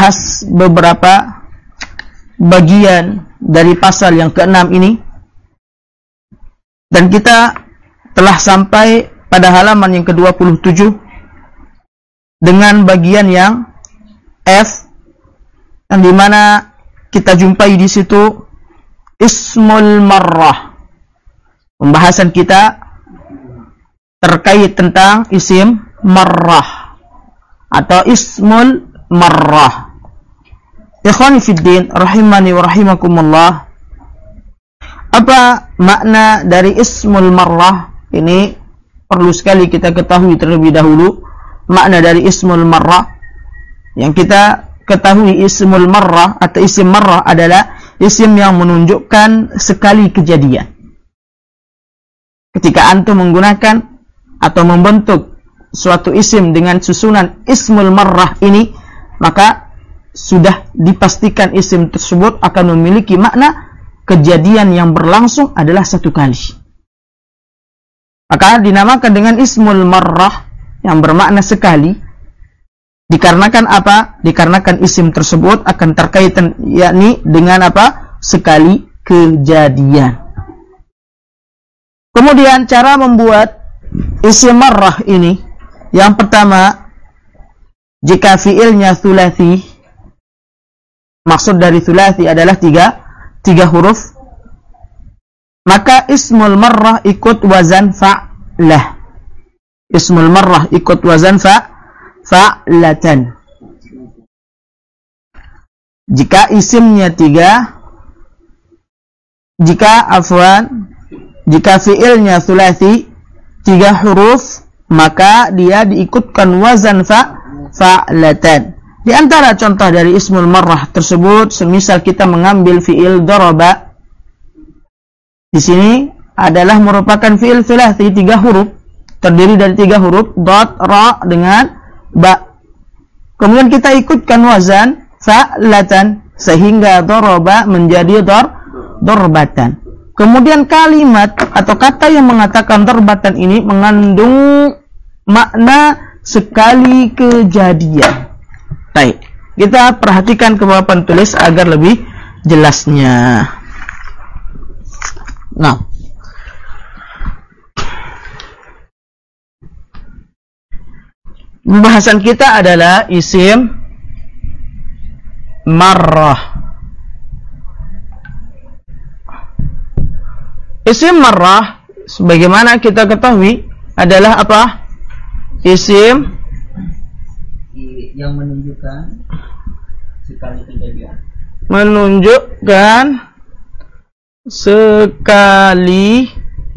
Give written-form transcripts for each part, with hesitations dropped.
membahas beberapa bagian dari pasal yang ke-6 ini, dan kita telah sampai pada halaman yang ke-27 dengan bagian yang F, yang dimana kita jumpai di situ ismul marrah. Pembahasan kita terkait tentang isim marrah atau ismul marrah. Ikhwani fiddin rahimani wa rahimakumullah. Apa makna dari ismul marrah? Ini perlu sekali kita ketahui terlebih dahulu. Makna dari ismul marrah, yang kita ketahui ismul marrah atau isim marrah adalah isim yang menunjukkan sekali kejadian. Ketika antum menggunakan atau membentuk suatu isim dengan susunan ismul marrah ini, maka sudah dipastikan isim tersebut akan memiliki makna kejadian yang berlangsung adalah satu kali. Maka dinamakan dengan ismul marrah yang bermakna sekali. Dikarenakan apa? Dikarenakan isim tersebut akan terkait yakni dengan apa? Sekali kejadian. Kemudian cara membuat isim marrah ini, yang pertama, jika fiilnya thulathi, maksud dari thulathi adalah tiga huruf, maka ismul marrah ikut wazan fa'lah. Ismul marrah ikut wazan fa'latan. Jika isimnya jika fiilnya thulathi 3 huruf, maka dia diikutkan wazan fa'latan. Di antara contoh dari ismul marrah tersebut, semisal kita mengambil fiil daraba. Di sini adalah merupakan fiil thulathi 3 huruf, terdiri dari 3 huruf, dot, ra dengan ba. Kemudian kita ikutkan wazan fa'latan sehingga daraba menjadi darbatan. Kemudian kalimat atau kata yang mengatakan darbatan ini mengandung makna sekali kejadian. Baik, kita perhatikan ke papan tulis agar lebih jelasnya. Nah, pembahasan kita adalah isim marrah. Isim marrah, sebagaimana kita ketahui, adalah apa? Isim yang menunjukkan sekali kejadian. Menunjukkan sekali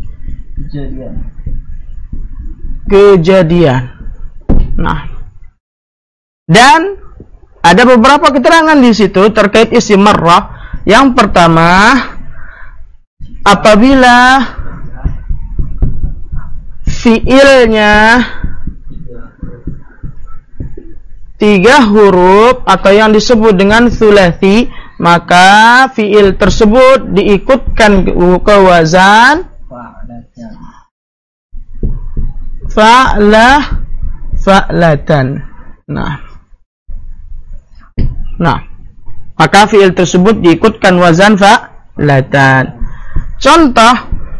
kejadian. Nah, dan ada beberapa keterangan di situ terkait isim marrah. Yang pertama, apabila fiilnya 3 huruf atau yang disebut dengan thulathi, maka fiil tersebut diikutkan ke wazan fa'latan. Nah, maka fiil tersebut diikutkan wazan fa'latan. Contoh,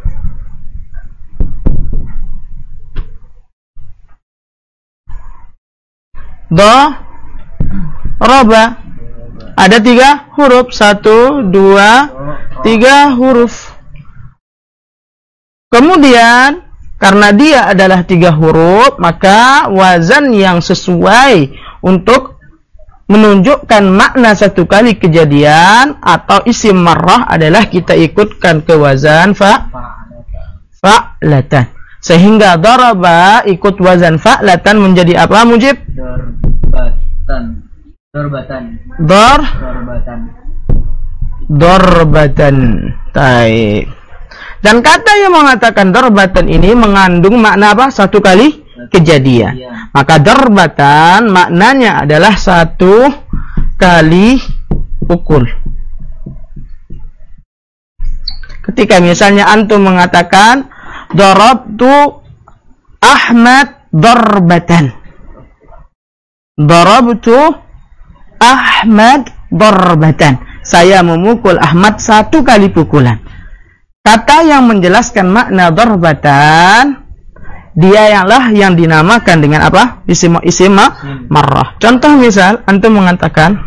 daraba. Ada 3 huruf, 1, 2, 3 huruf. Kemudian karena dia adalah 3 huruf, maka wazan yang sesuai untuk menunjukkan makna satu kali kejadian atau isim marrah adalah kita ikutkan ke wazan fa'latan. Sehingga daraba ikut wazan fa'latan menjadi apa, Mujib? Darbatan. Baik. Dan kata yang mengatakan darbatan ini mengandung makna apa? Satu kali kejadian. Maka darbatan maknanya adalah satu kali pukul. Ketika misalnya antum mengatakan darabtu Ahmad darbatan. Darabtu Ahmad darbatan. Saya memukul Ahmad 1 kali pukulan. Kata yang menjelaskan makna darbatan, dia yang dinamakan dengan apa? Isim marrah. Contoh misal, antum mengatakan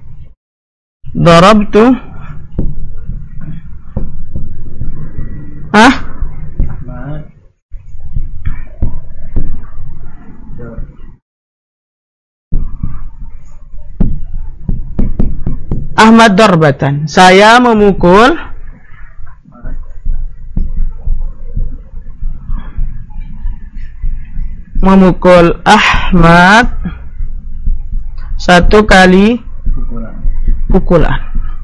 darabtu Ahmad darbatan. Saya memukul Ahmad 1 kali pukulan.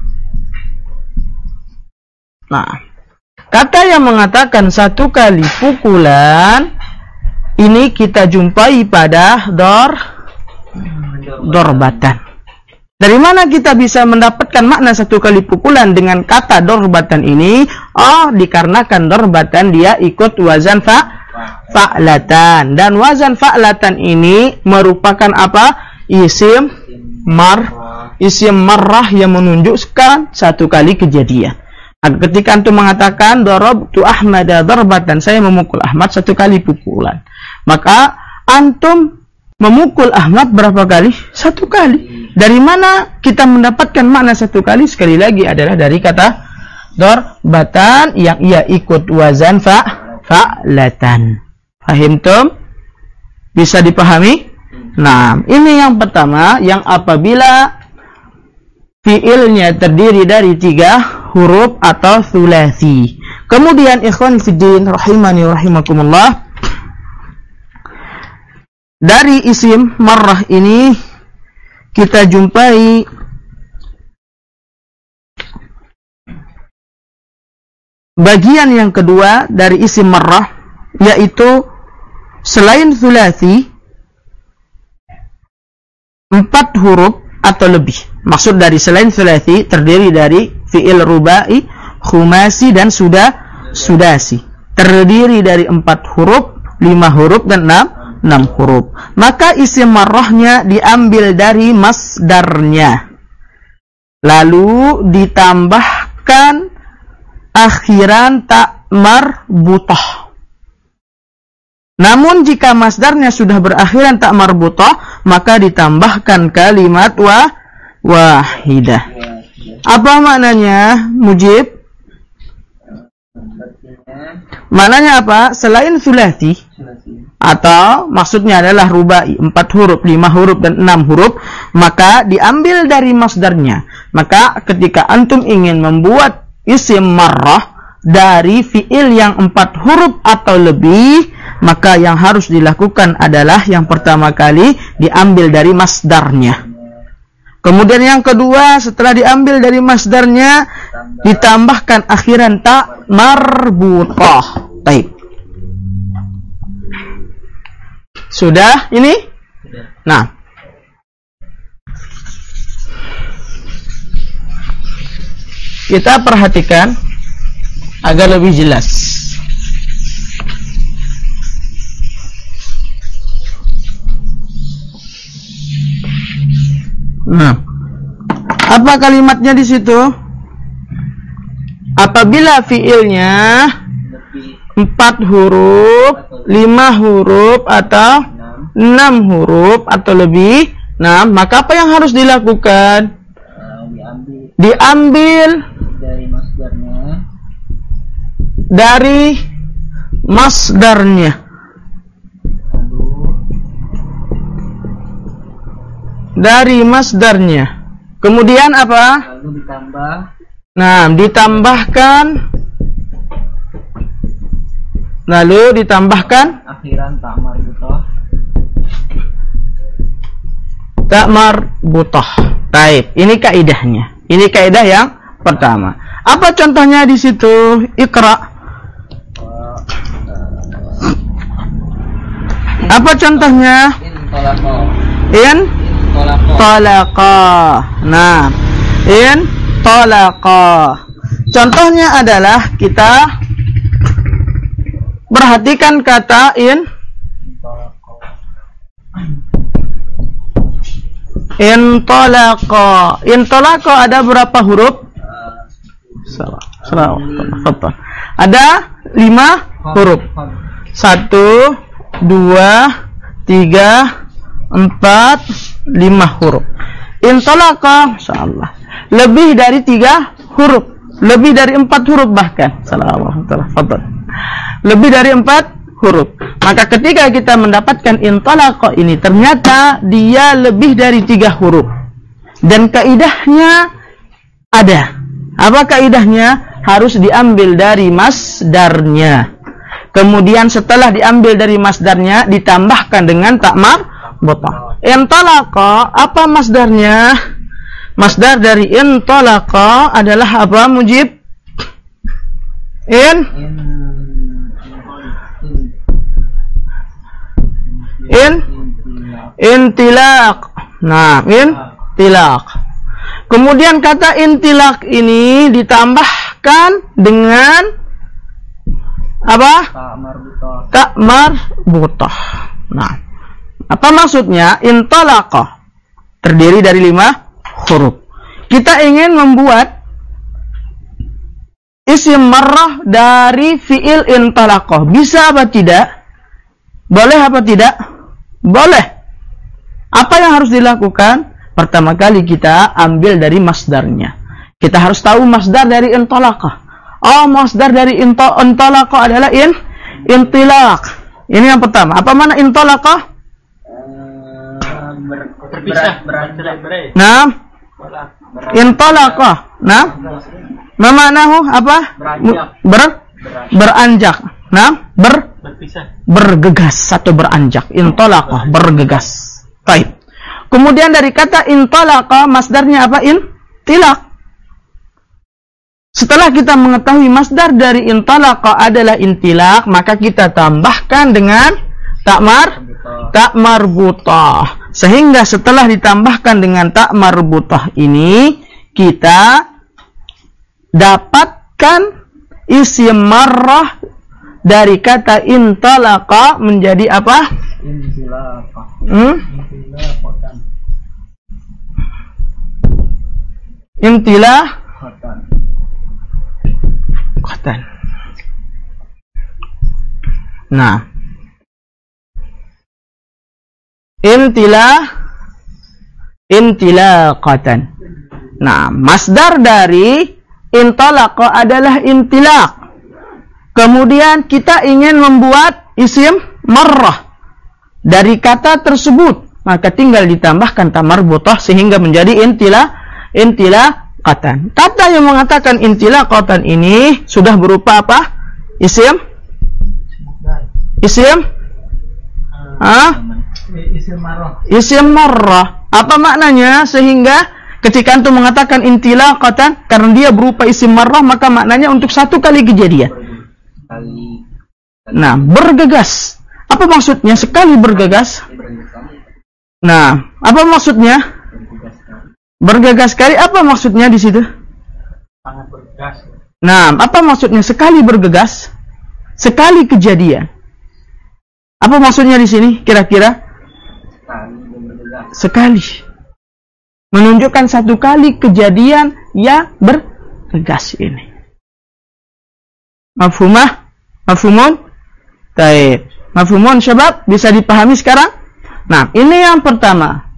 Nah, kata yang mengatakan 1 kali pukulan ini kita jumpai pada darbatan. Dari mana kita bisa mendapatkan makna 1 kali pukulan dengan kata darbatan ini? Oh, dikarenakan darbatan dia ikut wazan fa'latan. Dan wazan fa'latan ini merupakan apa? Isim marrah yang menunjukkan 1 kali kejadian. Ketika antum mengatakan darabtu Ahmada darbatan, saya memukul Ahmad 1 kali pukulan, maka antum memukul Ahmad berapa kali? 1 kali. Dari mana kita mendapatkan makna 1 kali? Sekali lagi adalah dari kata darbatan yang ia ikut wazan fa'latan. Fahimtum? Bisa dipahami? Nah, ini yang pertama, yang apabila fiilnya terdiri dari 3 huruf atau tsulasi. Kemudian ikhwan fiddin rahimani rahimakumullah, dari isim marrah ini kita jumpai bagian yang kedua dari isim marrah, yaitu selain tsulasi 4 huruf atau lebih. Maksud dari selain tsulasi terdiri dari fi'il rubai, khumasi dan sudasi. Terdiri dari 4 huruf, 5 huruf dan 6 huruf. Maka isim marrahnya diambil dari masdarnya, lalu ditambahkan akhiran tak marbutah. Namun jika masdarnya sudah berakhiran tak marbutah, maka ditambahkan kalimat wahidah. Apa maknanya, Mujib? Maknanya apa? Selain sulasi, atau maksudnya adalah rubai, 4 huruf, 5 huruf dan 6 huruf, maka diambil dari masdarnya. Maka ketika antum ingin membuat isim marrah dari fiil yang 4 huruf atau lebih, maka yang harus dilakukan adalah yang pertama kali diambil dari masdarnya. Kemudian yang kedua, setelah diambil dari masdarnya, ditambahkan akhiran tak marbutah. Baik. Sudah ini? Nah, kita perhatikan agar lebih jelas. Nah, apa kalimatnya di situ? Apabila fiilnya 4 huruf, 5 huruf atau 6 huruf atau lebih, nah, maka apa yang harus dilakukan? Diambil dari masdarnya. Dari masdarnya. Kemudian apa? Lalu ditambah. Nah, ditambahkan. Lalu ditambahkan akhiran tak marbutah. Tak marbutah. Baik, ini kaidahnya. Ini kaidah yang pertama. Apa contohnya di situ? Iqra. Apa contohnya? In talaqa. Nah, in talaqa. Contohnya adalah kita perhatikan kata in Intalaqa. Intalaqa ada berapa huruf? Salah. Ada 5 huruf. 1, 2, 3, 4, 5 huruf. Intalaqa, masyaallah. Lebih dari 3 huruf. Lebih dari 4 huruf bahkan. Lebih dari 4 huruf. Maka ketika kita mendapatkan intalaqa ini, ternyata dia lebih dari 3 huruf. Dan kaidahnya ada. Apa kaidahnya? Harus diambil dari masdarnya. Kemudian setelah diambil dari masdarnya, ditambahkan dengan tak marbutah. Intalaqa, apa masdarnya? Masdar dari intalaqa adalah apa, Mujib? Intilaq. Nah, intilaq. Kemudian kata intilaq ini ditambahkan dengan apa? Tak marbutah. Nah, apa maksudnya? Intalaqa terdiri dari 5 huruf. Kita ingin membuat isim marrah dari fi'il intalaqa. Bisa apa tidak? Boleh apa tidak? Boleh. Apa yang harus dilakukan? Pertama kali kita ambil dari masdarnya. Kita harus tahu masdar dari intalaqa. Oh, masdar dari intalaqa adalah intilaq. Ini yang pertama. Apa mana intalaqa? Berpisah. Nah, intalaqa. Nah, memanahu apa? Beranjak. Nah, berpisah. Bergegas atau beranjak. Intalaqa, bergegas. Baik. Kemudian dari kata intalaqa, masdarnya apa? Intilaq. Setelah kita mengetahui masdar dari intalaqa adalah intilaq, maka kita tambahkan dengan tak marbutah. Sehingga setelah ditambahkan dengan tak marbutah ini, kita dapatkan isim marrah dari kata intalaqa menjadi apa? Intilaqatan. Nah, intilaqatan. Nah, masdar dari intalaqa adalah intilaq. Kemudian kita ingin membuat isim marrah dari kata tersebut, maka tinggal ditambahkan ta marbutah sehingga menjadi intilaqatan. Kata yang mengatakan intilaqatan ini sudah berupa apa? Isim marrah. Apa maknanya? Sehingga ketika antum mengatakan intilaqatan, karena dia berupa isim marrah, maka maknanya untuk satu kali kejadian. Nah, bergegas. Apa maksudnya sekali bergegas? Nah, apa maksudnya? Bergegas sekali. Apa maksudnya di situ? Sangat bergegas. Nah, apa maksudnya sekali bergegas? Sekali kejadian. Apa maksudnya di sini kira-kira? Sekali. Menunjukkan satu kali kejadian yang bergegas ini. Mafhumun? Baik. Mafhumun syabab? Bisa dipahami sekarang? Nah, ini yang pertama.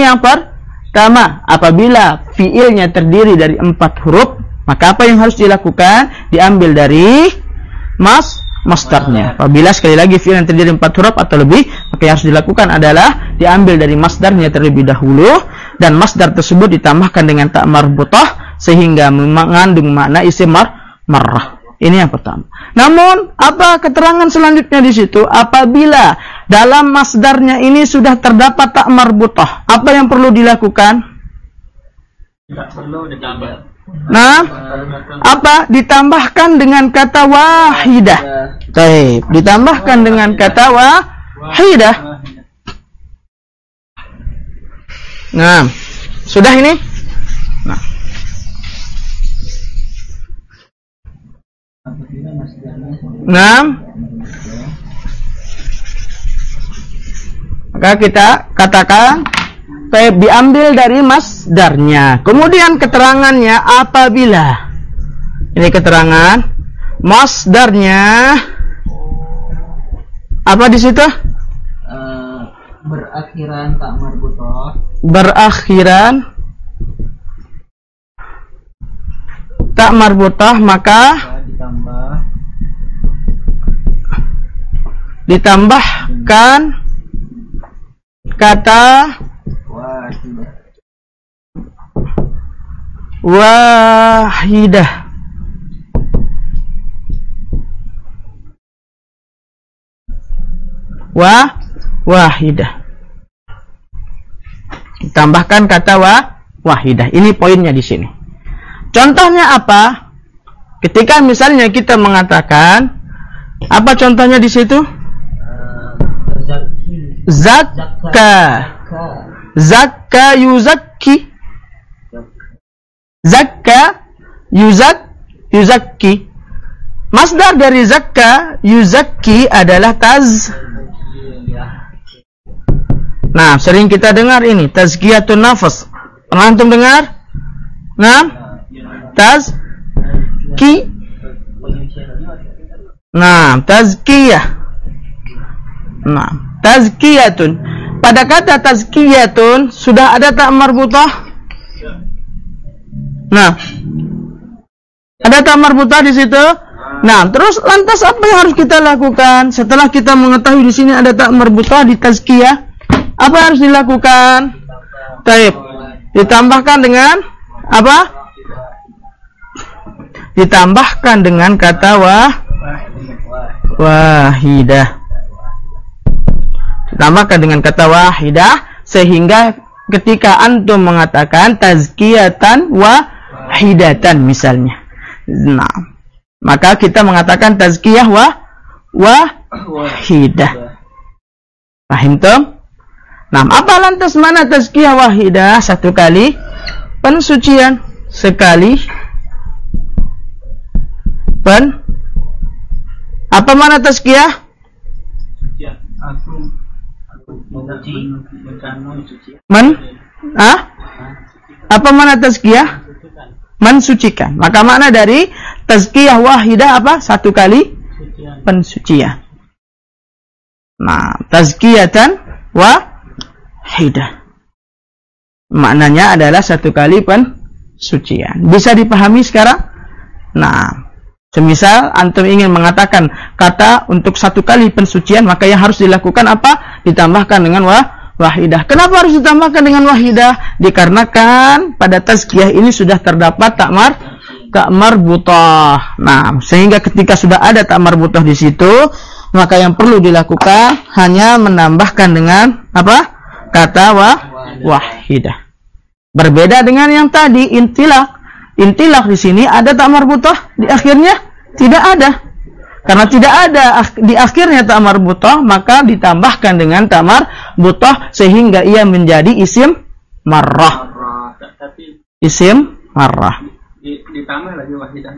Apabila fiilnya terdiri dari 4 huruf, maka apa yang harus dilakukan? Diambil dari masdarnya. Apabila sekali lagi fiil yang terdiri dari 4 huruf atau lebih, maka yang harus dilakukan adalah diambil dari masdarnya terlebih dahulu, dan masdar tersebut ditambahkan dengan ta marbutah sehingga mengandung makna isim marrah. Ini yang pertama. Namun, apa keterangan selanjutnya di situ? Apabila dalam masdarnya ini sudah terdapat tak marbutah, apa yang perlu dilakukan? Tidak perlu ditambah. Nah, apa? Ditambahkan dengan kata wahidah. Baik, ditambahkan dengan kata wahidah. Nah, sudah ini? Nah, maka kita katakan Baik, diambil dari masdarnya. Kemudian keterangannya apabila. Ini keterangan masdarnya apa di situ? Berakhiran tak marbutah. Berakhiran tak marbutah, maka ditambahkan kata wahidah. Wahidah. Tambahkan kata wahidah. Ini poinnya di sini. Contohnya apa? Ketika misalnya kita mengatakan apa contohnya di situ? Zakka. Zakka yuzakki. Zakka yuzakki. Masdar dari zakka yuzakki adalah Nah, sering kita dengar ini tazkiyatun nafas. Pernah antum dengar? Nah, tazkiyah. Nah, tazkiyatun. Pada kata tazkiyatun sudah ada tak marbutah? Nah, ada tak marbutah di situ? Nah, terus lantas apa yang harus kita lakukan setelah kita mengetahui di sini ada tak marbutah di tazkiyah? Apa yang harus dilakukan? Taib. Ditambahkan dengan apa? Ditambahkan dengan kata wahidah. Ditambahkan dengan kata wahidah sehingga ketika antum mengatakan tazkiyatan wahidatan misalnya. Nah, maka kita mengatakan tazkiyah wahidah. Paham tuh? Nah, apa lantas mana tazkiyah wahidah? Satu kali pensucian, sekali apa mana tazkiyah? Apa mana tazkiyah? Mensucikan. Maka makna dari tazkiyah wahidah apa? Satu kali pensucian. Nah, tazkiyatan wahidah. Maknanya adalah satu kali pensucian. Bisa dipahami sekarang? Nah, semisal antum ingin mengatakan kata untuk satu kali pensucian, maka yang harus dilakukan apa? Ditambahkan dengan wahidah. Kenapa harus ditambahkan dengan wahidah? Dikarenakan pada tazkiyah ini sudah terdapat tak marbutah. Nah, sehingga ketika sudah ada tak marbutah di situ, maka yang perlu dilakukan hanya menambahkan dengan apa? Kata wahidah. Berbeda dengan yang tadi intilaq. Intilaq di sini ada tak marbutah, di akhirnya tidak ada. Karena tidak ada di akhirnya tak marbutah, maka ditambahkan dengan tak marbutah sehingga ia menjadi isim marrah. Isim marrah. Ditambah lagi wahidah.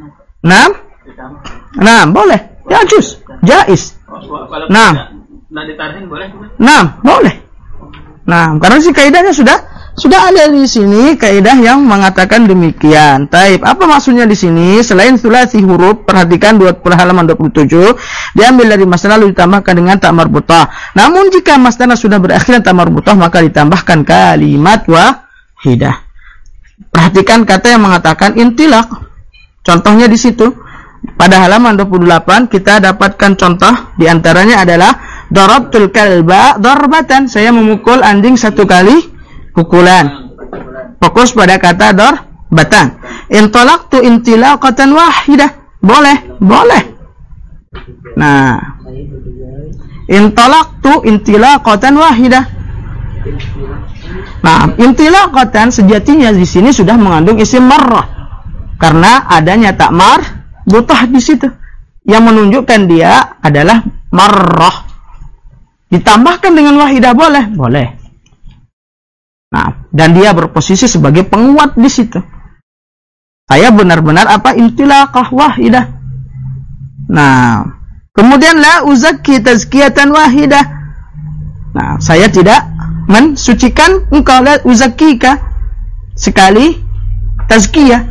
Nah, boleh. Ya jais. Nah, ditarihin boleh? Nah, boleh. Nah, karena si kaidahnya sudah ada di sini kaidah yang mengatakan demikian. Taib. Apa maksudnya di sini? Selain sulasi huruf, perhatikan halaman 27, diambil dari masdar lalu ditambahkan dengan tak marbutah. Namun jika masdar sudah berakhir tak marbutah, maka ditambahkan kalimat wahidah. Perhatikan kata yang mengatakan intilaq. Contohnya di situ. Pada halaman 28 kita dapatkan contoh, di antaranya adalah darabtul kalba darbatan. Saya memukul anjing satu kali pukulan. Fokus pada kata darbatan. Intalaqtu intilaqatan wahidah. Boleh. Nah, intalaqtu intilaqatan wahidah. Nah, intilaqatan sejatinya di sini sudah mengandung isim marrah. Karena adanya tak marbutah di situ yang menunjukkan dia adalah marrah. Ditambahkan dengan wahidah boleh. Nah, dan dia berposisi sebagai penguat di situ. Saya benar-benar apa? Intilaqah wahidah. Nah, kemudian la uzakki tazkiyatan wahidah. Nah, saya tidak mensucikan engkau, la uzakkika, sekali tazkiyah.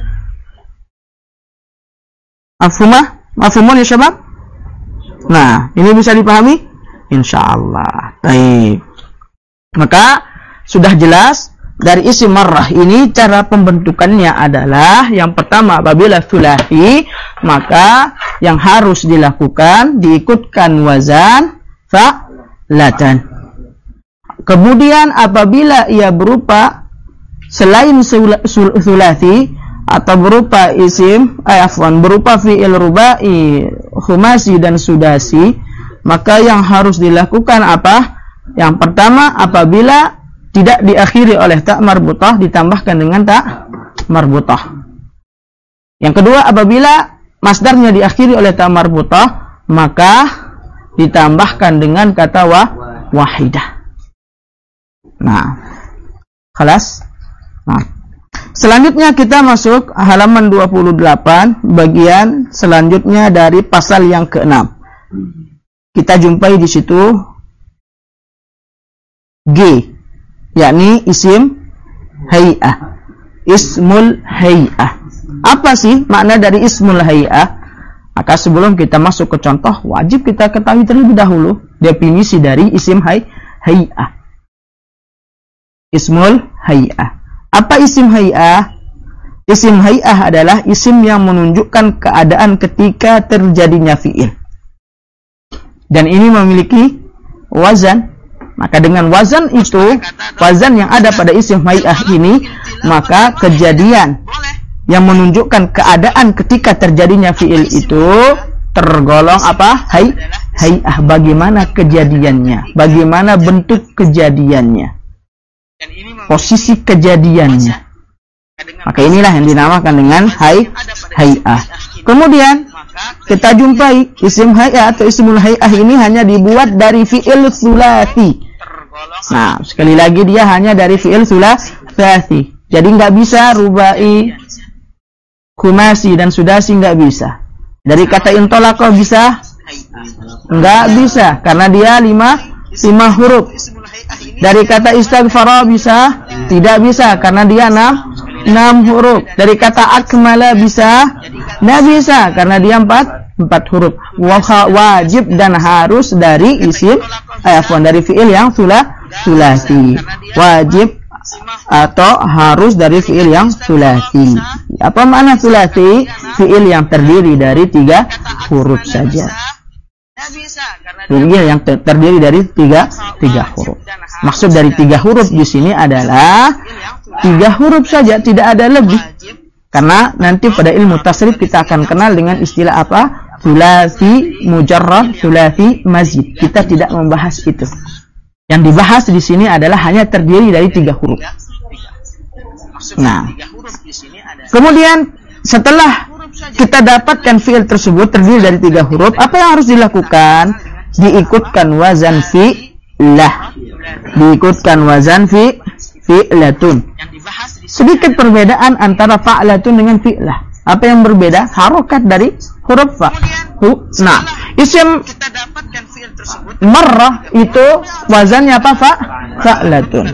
Mafhumun ya syabab? Nah, ini bisa dipahami? Insyaallah. Baik. Maka sudah jelas dari isim marrah ini cara pembentukannya adalah yang pertama apabila tsulathi maka yang harus dilakukan diikutkan wazan fa'latan. Kemudian apabila ia berupa selain tsulathi atau berupa isim berupa fi'il rubai, khumasi dan sudasi, maka yang harus dilakukan apa? Yang pertama apabila tidak diakhiri oleh tak marbutah ditambahkan dengan tak marbutah. Yang kedua apabila masdarnya diakhiri oleh tak marbutah maka ditambahkan dengan kata wahidah. Nah, khalas. Nah, selanjutnya kita masuk halaman 28 bagian selanjutnya dari pasal yang ke-6. Kita jumpai di situ G, yakni isim hay'ah. Ismul hay'ah. Apa sih makna dari ismul hay'ah? Maka sebelum kita masuk ke contoh, wajib kita ketahui terlebih dahulu definisi dari isim hay'ah. Ismul hay'ah. Apa isim hay'ah? Isim hay'ah adalah isim yang menunjukkan keadaan ketika terjadinya fi'il. Dan ini memiliki wazan. Maka dengan wazan itu, wazan yang ada pada isim hay'ah ini, maka kejadian yang menunjukkan keadaan ketika terjadinya fi'il itu tergolong apa? Hay'ah. Bagaimana kejadiannya? Bagaimana bentuk kejadiannya? Posisi kejadiannya. Maka inilah yang dinamakan dengan hay'ah. Kemudian kita jumpai isim hay'ah atau ismul hay'ah ini hanya dibuat dari fi'il tsulathi. Nah, sekali lagi dia hanya dari fi'il tsulathi. Jadi nggak bisa rubai, khumasi dan sudasi nggak bisa. Dari kata intolaqa bisa? Nggak bisa karena dia lima huruf. Dari kata istaghfara bisa? Tidak bisa karena dia 6 huruf. Dari kata akmala bisa? Tidak bisa karena dia 4 huruf. Wajib dan harus dari isim dari fi'il yang tsulathi. Wajib atau harus dari fi'il yang tsulathi. Apa makna tsulathi? Fi'il yang terdiri dari 3 huruf saja. Fi'il yang terdiri dari 3 huruf. Maksud dari 3 huruf di sini adalah 3 huruf saja, tidak ada lebih. Karena nanti pada ilmu tasrif kita akan kenal dengan istilah apa? Tsulathi mujarrad, tsulathi mazid. Kita tidak membahas itu. Yang dibahas di sini adalah hanya terdiri dari 3 huruf. Nah, kemudian setelah kita dapatkan fi'il tersebut terdiri dari 3 huruf, apa yang harus dilakukan? Diikutkan wazan fi'lah. Diikutkan wazan fi'latun. Sedikit perbedaan antara fa'latun dengan fi'lah. Apa yang berbeda? Harokat dari huruf fa. Nah, isim marrah itu wazannya apa? Fa'latun.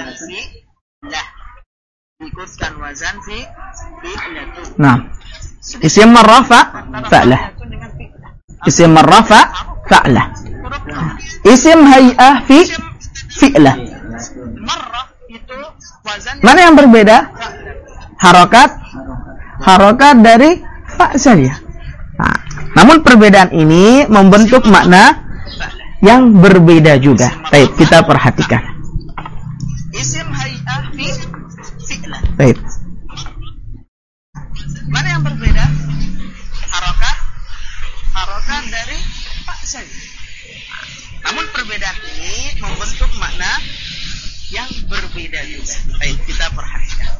Nah, isim marrah fa'lah. Isim marrah fa'lah. Isim hay'ah fi'lah. Mana yang berbeda? Harokat dari fa saja. Nah, namun perbedaan ini membentuk makna yang berbeda juga. Baik, kita perhatikan. Isim hay'ah fi'lah. Baik. Mana yang berbeda? Harokat dari fa saja. Namun perbedaan ini membentuk makna yang berbeda juga. Baik, kita perhatikan.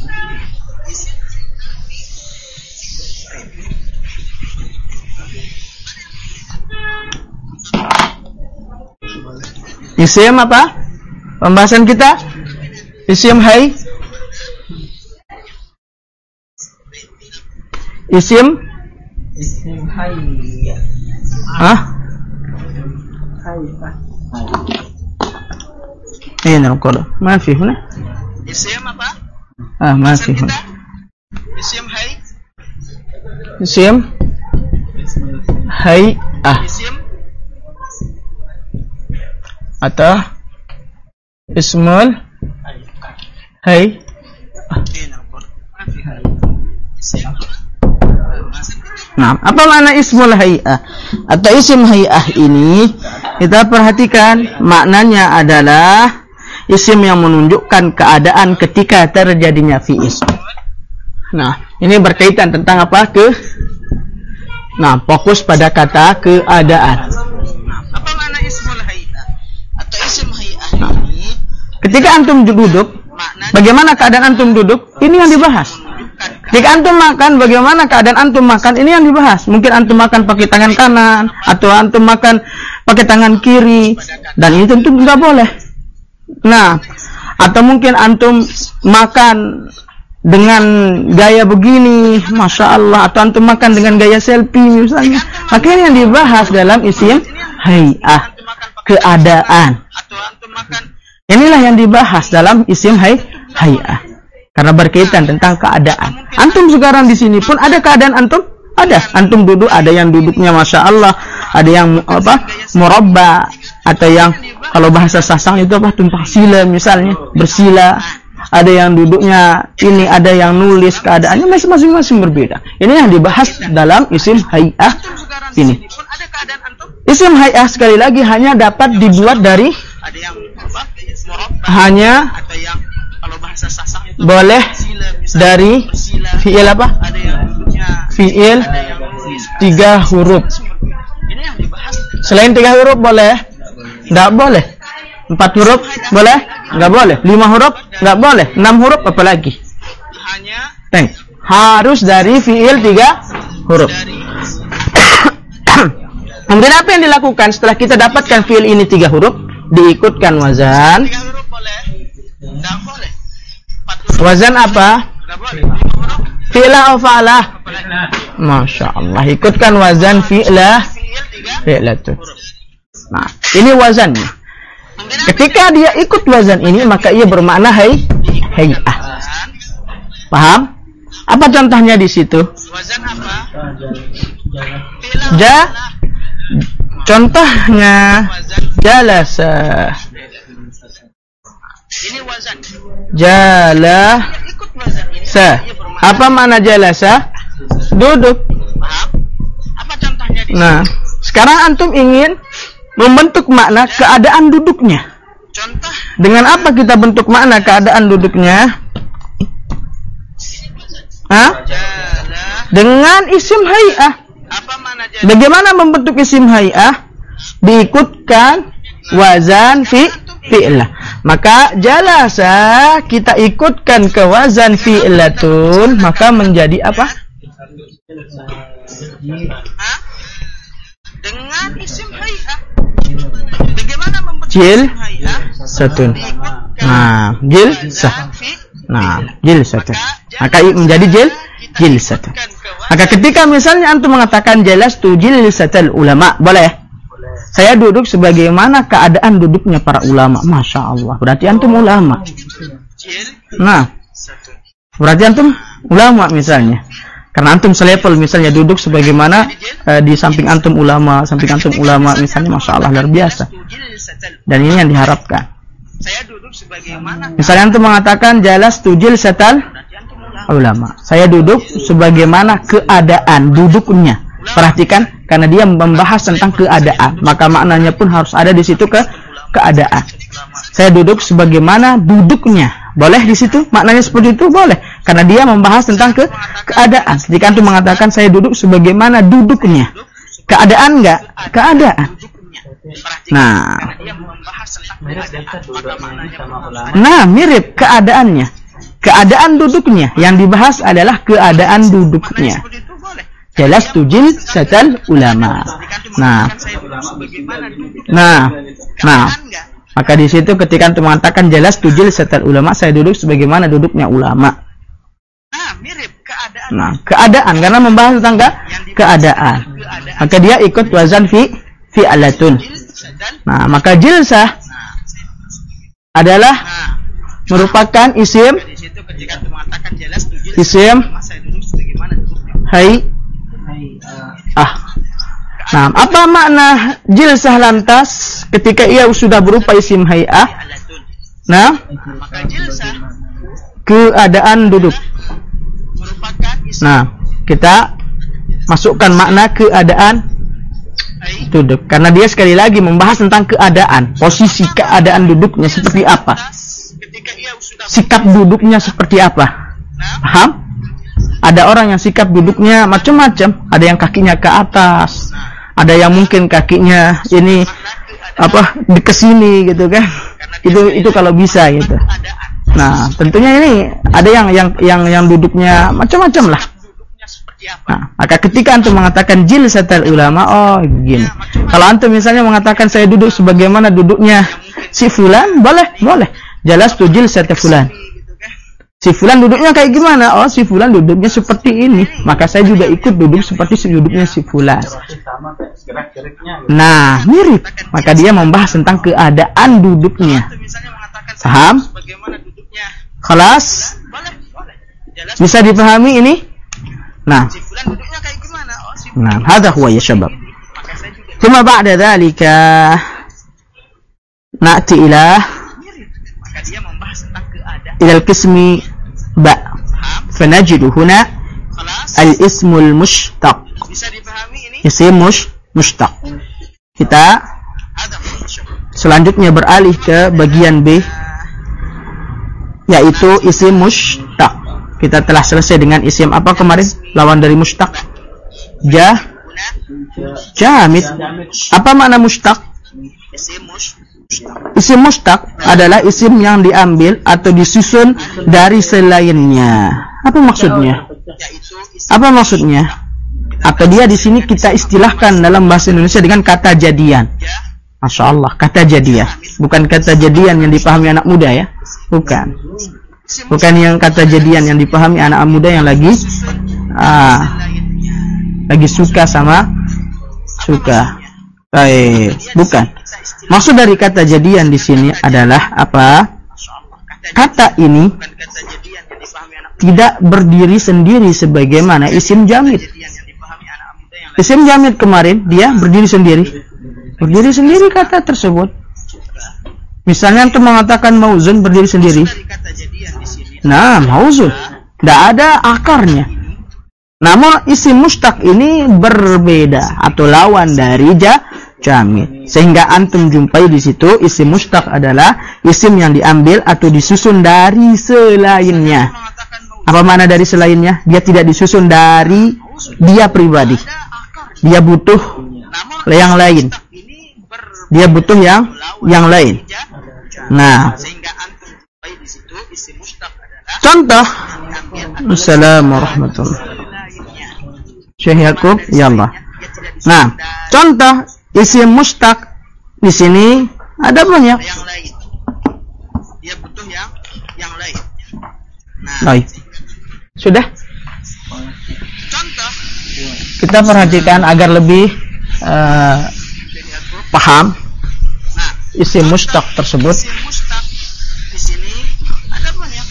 Isim apa? Pembahasan kita isim isim أين القلم؟ ما في هنا. Isim apa? ما في هنا. Isim hai. اسم هيئة Isim atau ismul هيئة. Nah, apa makna ismul hay'ah atau isim hay'ah ini? Kita perhatikan, maknanya adalah isim yang menunjukkan keadaan ketika terjadinya fi'il. Nah, ini berkaitan tentang apa? Fokus pada kata keadaan. apa makna ismul hay'ah atau isim hay'ah ini? Ketika antum duduk, bagaimana keadaan antum duduk? Ini yang dibahas. Jika antum makan, bagaimana keadaan antum makan? Ini yang dibahas. Mungkin antum makan pakai tangan kanan, atau antum makan pakai tangan kiri, dan ini tentu tidak boleh. Nah, atau mungkin antum makan dengan gaya begini, masya Allah, atau antum makan dengan gaya selfie misalnya. Maka ini yang dibahas dalam isim hay'ah, keadaan. Inilah yang dibahas dalam isim hay'ah. Karena berkaitan tentang keadaan. Antum sekarang di sini pun ada keadaan antum? Ada. Antum duduk, ada yang duduknya masya Allah, ada yang murabba, atau yang kalau bahasa Sasang itu tumpang sila misalnya, bersila. Ada yang duduknya ini, ada yang nulis, keadaannya masing-masing berbeda. Ini yang dibahas dalam isim hay'ah ini. Isim hay'ah sekali lagi hanya dapat dibuat dari hanya boleh dari fi'il apa? Fi'il 3 huruf. Selain 3 huruf boleh? Tidak boleh. 4 huruf boleh? Enggak boleh. 5 huruf? Enggak boleh. 6 huruf apalagi? Harus dari fi'il 3 huruf. Kemudian apa yang dilakukan setelah kita dapatkan fi'il ini 3 huruf? Diikutkan wazan. Wazan apa? Fi'lah atau fa'lah? Masya Allah. Ikutkan wazan fi'lah. Fi'latun. Nah, ini wazannya. Ketika dia ikut wazan ini, maka ia bermakna hay'ah. Paham? Apa contohnya di situ? Contohnya jalasa. Jalasa. Apa makna jalasa? Duduk. Nah, sekarang antum ingin membentuk makna keadaan duduknya. Dengan apa kita bentuk makna keadaan duduknya? Dengan isim hay'ah. Bagaimana membentuk isim hay'ah? Diikutkan wazan fi'lah. Maka jalasa kita ikutkan ke wazan fi'latun, maka menjadi apa? Dengan isim hay'ah. Bagaimana membentuk jilsatun? Nah, jilsah. Nah, jilsatun. Maka menjadi jilsatun. Maka ketika misalnya antum mengatakan jalastu jilsatal ulama, boleh? Saya duduk sebagaimana keadaan duduknya para ulama. Masya Allah. Berarti antum ulama. Nah, berarti antum ulama misalnya. Karena antum selevel misalnya duduk sebagaimana di samping antum ulama, misalnya, masya Allah, luar biasa. Dan ini yang diharapkan. Misalnya antum mengatakan jalastu jilsatal ulama. Saya duduk sebagaimana keadaan duduknya. Perhatikan, karena dia membahas tentang keadaan, maka maknanya pun harus ada di situ keadaan. Saya duduk sebagaimana duduknya. Boleh di situ maknanya seperti itu? Boleh, karena dia membahas tentang keadaan. Jika antum mengatakan saya duduk sebagaimana duduknya, keadaan enggak? Keadaan. Nah, mirip keadaannya. Keadaan duduknya yang dibahas adalah keadaan duduknya. Jalastu jilsatal ulama. Nah, maka di situ ketika antum mengatakan jalastu jilsatal ulama, saya duduk sebagaimana duduknya ulama. Nah, keadaan, karena membahas tentang keadaan. Maka dia ikut wazan fi'latun. Nah, maka jilsah adalah Nah, merupakan isim di situ ketika antum mengatakan jelas tuh isim masa duduk sebagaimana duduknya. hay'ah. Nah, apa makna jilsah lantas ketika ia sudah berupa isim hay'ah? Alatun. Nah, Maka jilsah keadaan duduk. merupakan isim Nah, kita masukkan makna keadaan hai. duduk karena dia sekali lagi membahas tentang keadaan, posisi keadaan duduknya seperti apa, Ketika ia sudah sikap duduknya seperti apa. nah, Paham? Ada orang yang sikap duduknya macam-macam, ada yang kakinya ke atas, ada yang mungkin kakinya ini apa di kesini gitu kan. Itu kalau bisa gitu. keadaan Nah, tentunya ini ada yang duduknya macam-macam lah. duduknya seperti apa? Nah, maka ketika antum mengatakan jilsatul ulama, oh gini. Kalau antum misalnya mengatakan saya duduk sebagaimana duduknya si fulan, boleh. Jelas tuh jilsatul fulan. Gitu kan? Si fulan duduknya kayak gimana? Oh, si fulan duduknya seperti ini. Maka saya juga ikut duduk seperti duduknya si fulan. Nah, mirip. Maka dia membahas tentang keadaan duduknya. Antum misalnya mengatakan Paham? bagaimana duduknya. Kelas Boleh. Jelas bisa dipahami ini? Nah, si fulan duduknya kayak gimana? Oh, si nah, hadha huwa ya syabab. maka saya juga ثم بعد ذلك نأتي إلى mirip. Maka dia membahas tentang keadaan. إلى القسم باء Paham? فنجد هنا Kelas الاسم المشتق bisa dipahami ini? اسم مشتق. Kita Ada muncul. selanjutnya beralih ke bagian B, yaitu isim mushtaq. Kita telah selesai dengan isim apa kemarin? Lawan dari mushtaq. Jamid. Apa makna mushtaq? Isim Isim mushtaq adalah isim yang diambil atau disusun dari selainnya. Apa maksudnya? yaitu isim Apa maksudnya? Atau dia di sini kita istilahkan dalam bahasa Indonesia dengan kata jadian. ya. Masya Allah, kata jadian. Bukan kata jadian yang dipahami anak muda ya. Bukan. Bukan yang kata jadian yang dipahami anak muda yang lagi lagi suka sama suka. Baik, bukan. Maksud dari kata jadian di sini adalah apa? Kata ini Bukan kata jadian yang dipahami anak tidak berdiri sendiri sebagaimana isim jamid. jadian yang dipahami anak muda yang Isim jamid kemarin dia berdiri sendiri. Berdiri sendiri kata tersebut. Misalnya antum mengatakan mauzun berdiri sendiri. dari kata jadian di sini. Nah, mauzun. Tidak ada akarnya. Namun isim mushtaq ini berbeda atau lawan dari jamid. Sehingga antum jumpai di situ isim mushtaq adalah isim yang diambil atau disusun dari selainnya. Mengatakan mau Apa makna dari selainnya? Dia tidak disusun dari dia pribadi. Dia butuh namun yang lain. ini Dia butuh yang lain. Nah, sehingga antum jumpai di situ isim mushtaq adalah contoh. diambil Assalamualaikum warahmatullahi lainnya. Syekh Yakub, ya Allah. Dia tidak disusun Nah, dari contoh isim mushtaq di sini ada banyak. yang lain. Dia butuh yang lain. Nah, Baik. Sudah contoh kita perhatikan agar lebih paham nah, isim mushtaq tersebut. isim mushtaq di sini ada banyak.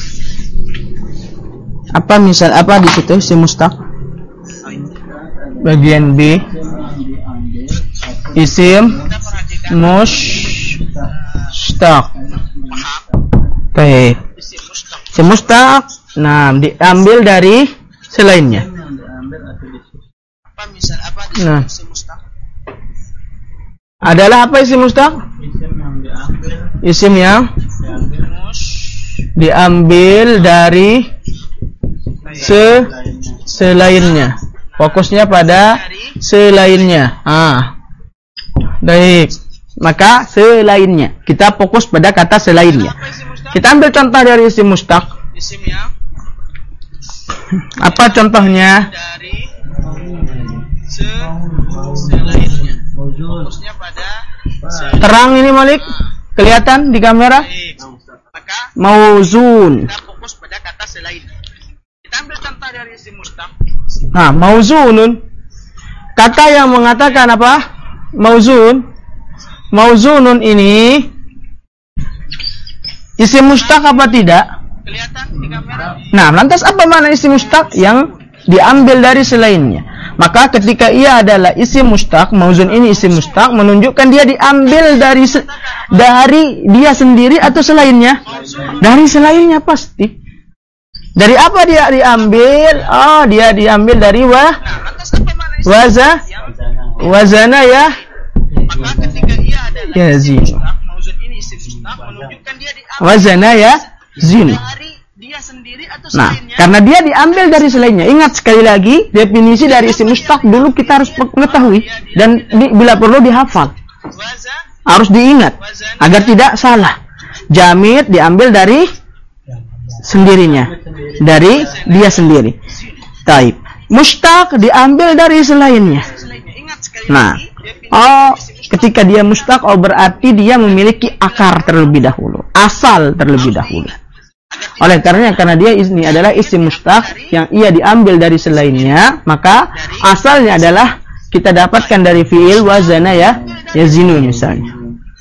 Apa misal apa di situ isim mushtaq? Bagian B isim Kita perhatikan mushtaq. Baik. isim mushtaq. Isim mushtaq, nah diambil dari selainnya. Apa misal apa di Nah. isim mushtaq? Adalah apa isim mushtaq? Isim yang diambil dari selainnya. Fokusnya pada selainnya. Baik. Maka selainnya. Kita fokus pada kata selainnya. Apa isim mushtaq? Kita ambil contoh dari isim mushtaq. Isim yang Apa contohnya? dari selainnya. Fokusnya pada Terang ini Malik? Kelihatan di kamera? baik. Maka Mauzun. kita fokus pada kata selain. Kita ambil contoh dari isim mushtaq. Nah, mauzunun. Kata yang mengatakan apa? Mauzun. Mauzunun ini isim mustaq apa tidak? Kelihatan di kamera? Nah, lantas apa makna isim mustaq? Yang diambil dari selainnya. Maka ketika ia adalah isim mustaq, mauzun ini isim mustaq, menunjukkan dia diambil dari dia sendiri atau selainnya? Dari selainnya pasti. Dari apa dia diambil? Oh, dia diambil dari Lantas apa makna isim wazana ya. Maka ketika ia adalah Ya, isim zin. mustaq, mauzun ini isim mustaq, menunjukkan dia diambil Wazana ya zin. dari dia sendiri atau Nah, selainnya? karena dia diambil dari selainnya. Ingat sekali lagi, definisi dari isim mustaq dulu kita harus mengetahui dan bila perlu dihafal. Waza, Harus diingat agar tidak salah. Jamid diambil dari sendirinya, dari dia sendiri. Taib. Mustaq diambil dari selainnya. selainnya. Ingat sekali Nah, lagi, definisi ketika dia mustaq, berarti dia memiliki akar terlebih dahulu, asal terlebih dahulu. Oleh karena dia ini adalah isim mustaq yang ia diambil dari selainnya, maka asalnya adalah kita dapatkan dari fiil wazana ya yazinu misalnya.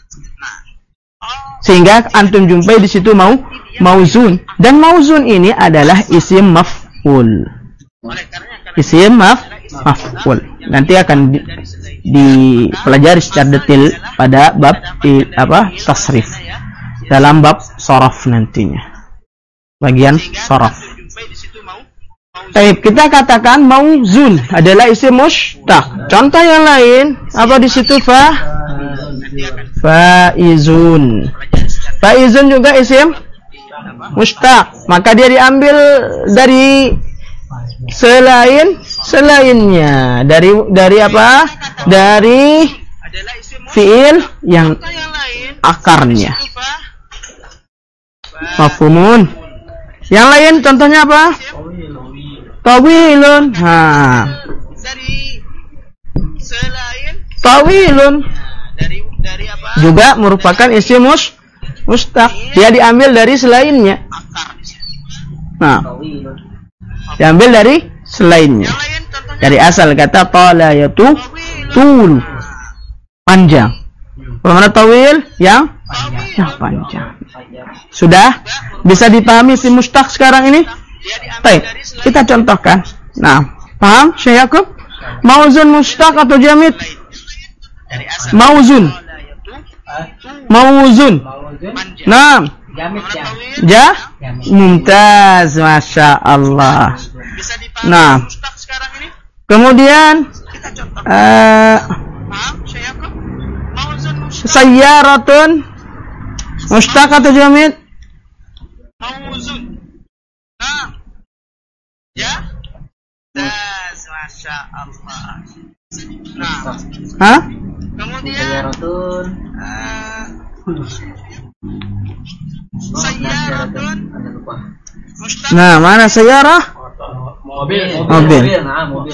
Sehingga antum jumpai di situ mauzun, dan mauzun ini adalah isim maf'ul. Isim maf'ul. Nanti akan dipelajari secara detail pada bab tasrif, dalam bab sharaf nantinya. Bagian sharaf. Baik, kita katakan mauzun adalah isim mustaq. Contoh yang lain apa di situ? Faizun. Faizun juga isim mustaq. Maka dia diambil dari selainnya. Dari apa? Dari fiil yang akarnya. Mafhumun. Yang lain contohnya apa? Tawilun. dari selain Tawilun dari apa? juga merupakan isim mustaq. Dia diambil dari selainnya. Nah, diambil dari selainnya. Yang lain contohnya Dari asal kata tala yaitu tul, panjang. Bagaimana tawil? Yang panjang. Sudah bisa dipahami isim mustaq sekarang ini? Baik, kita contohkan. Nah, paham Syekh Yakub? Mauzun mustaq atau jamid? Mauzun. Nah, mumtaz, masya Allah. bisa dipahami Nah, mustaq sekarang ini? kemudian Kita contoh. eh, Paham saya Yakub? Mauzun mustaq. sayyaratun mustaq atau jamid? Mauzun. Nah. Ya? Das, masya Allah. Nah, Hah? kemudian sayyaratun mustaq. Nah, mana sayyarah? Mobil. Nah, mobil.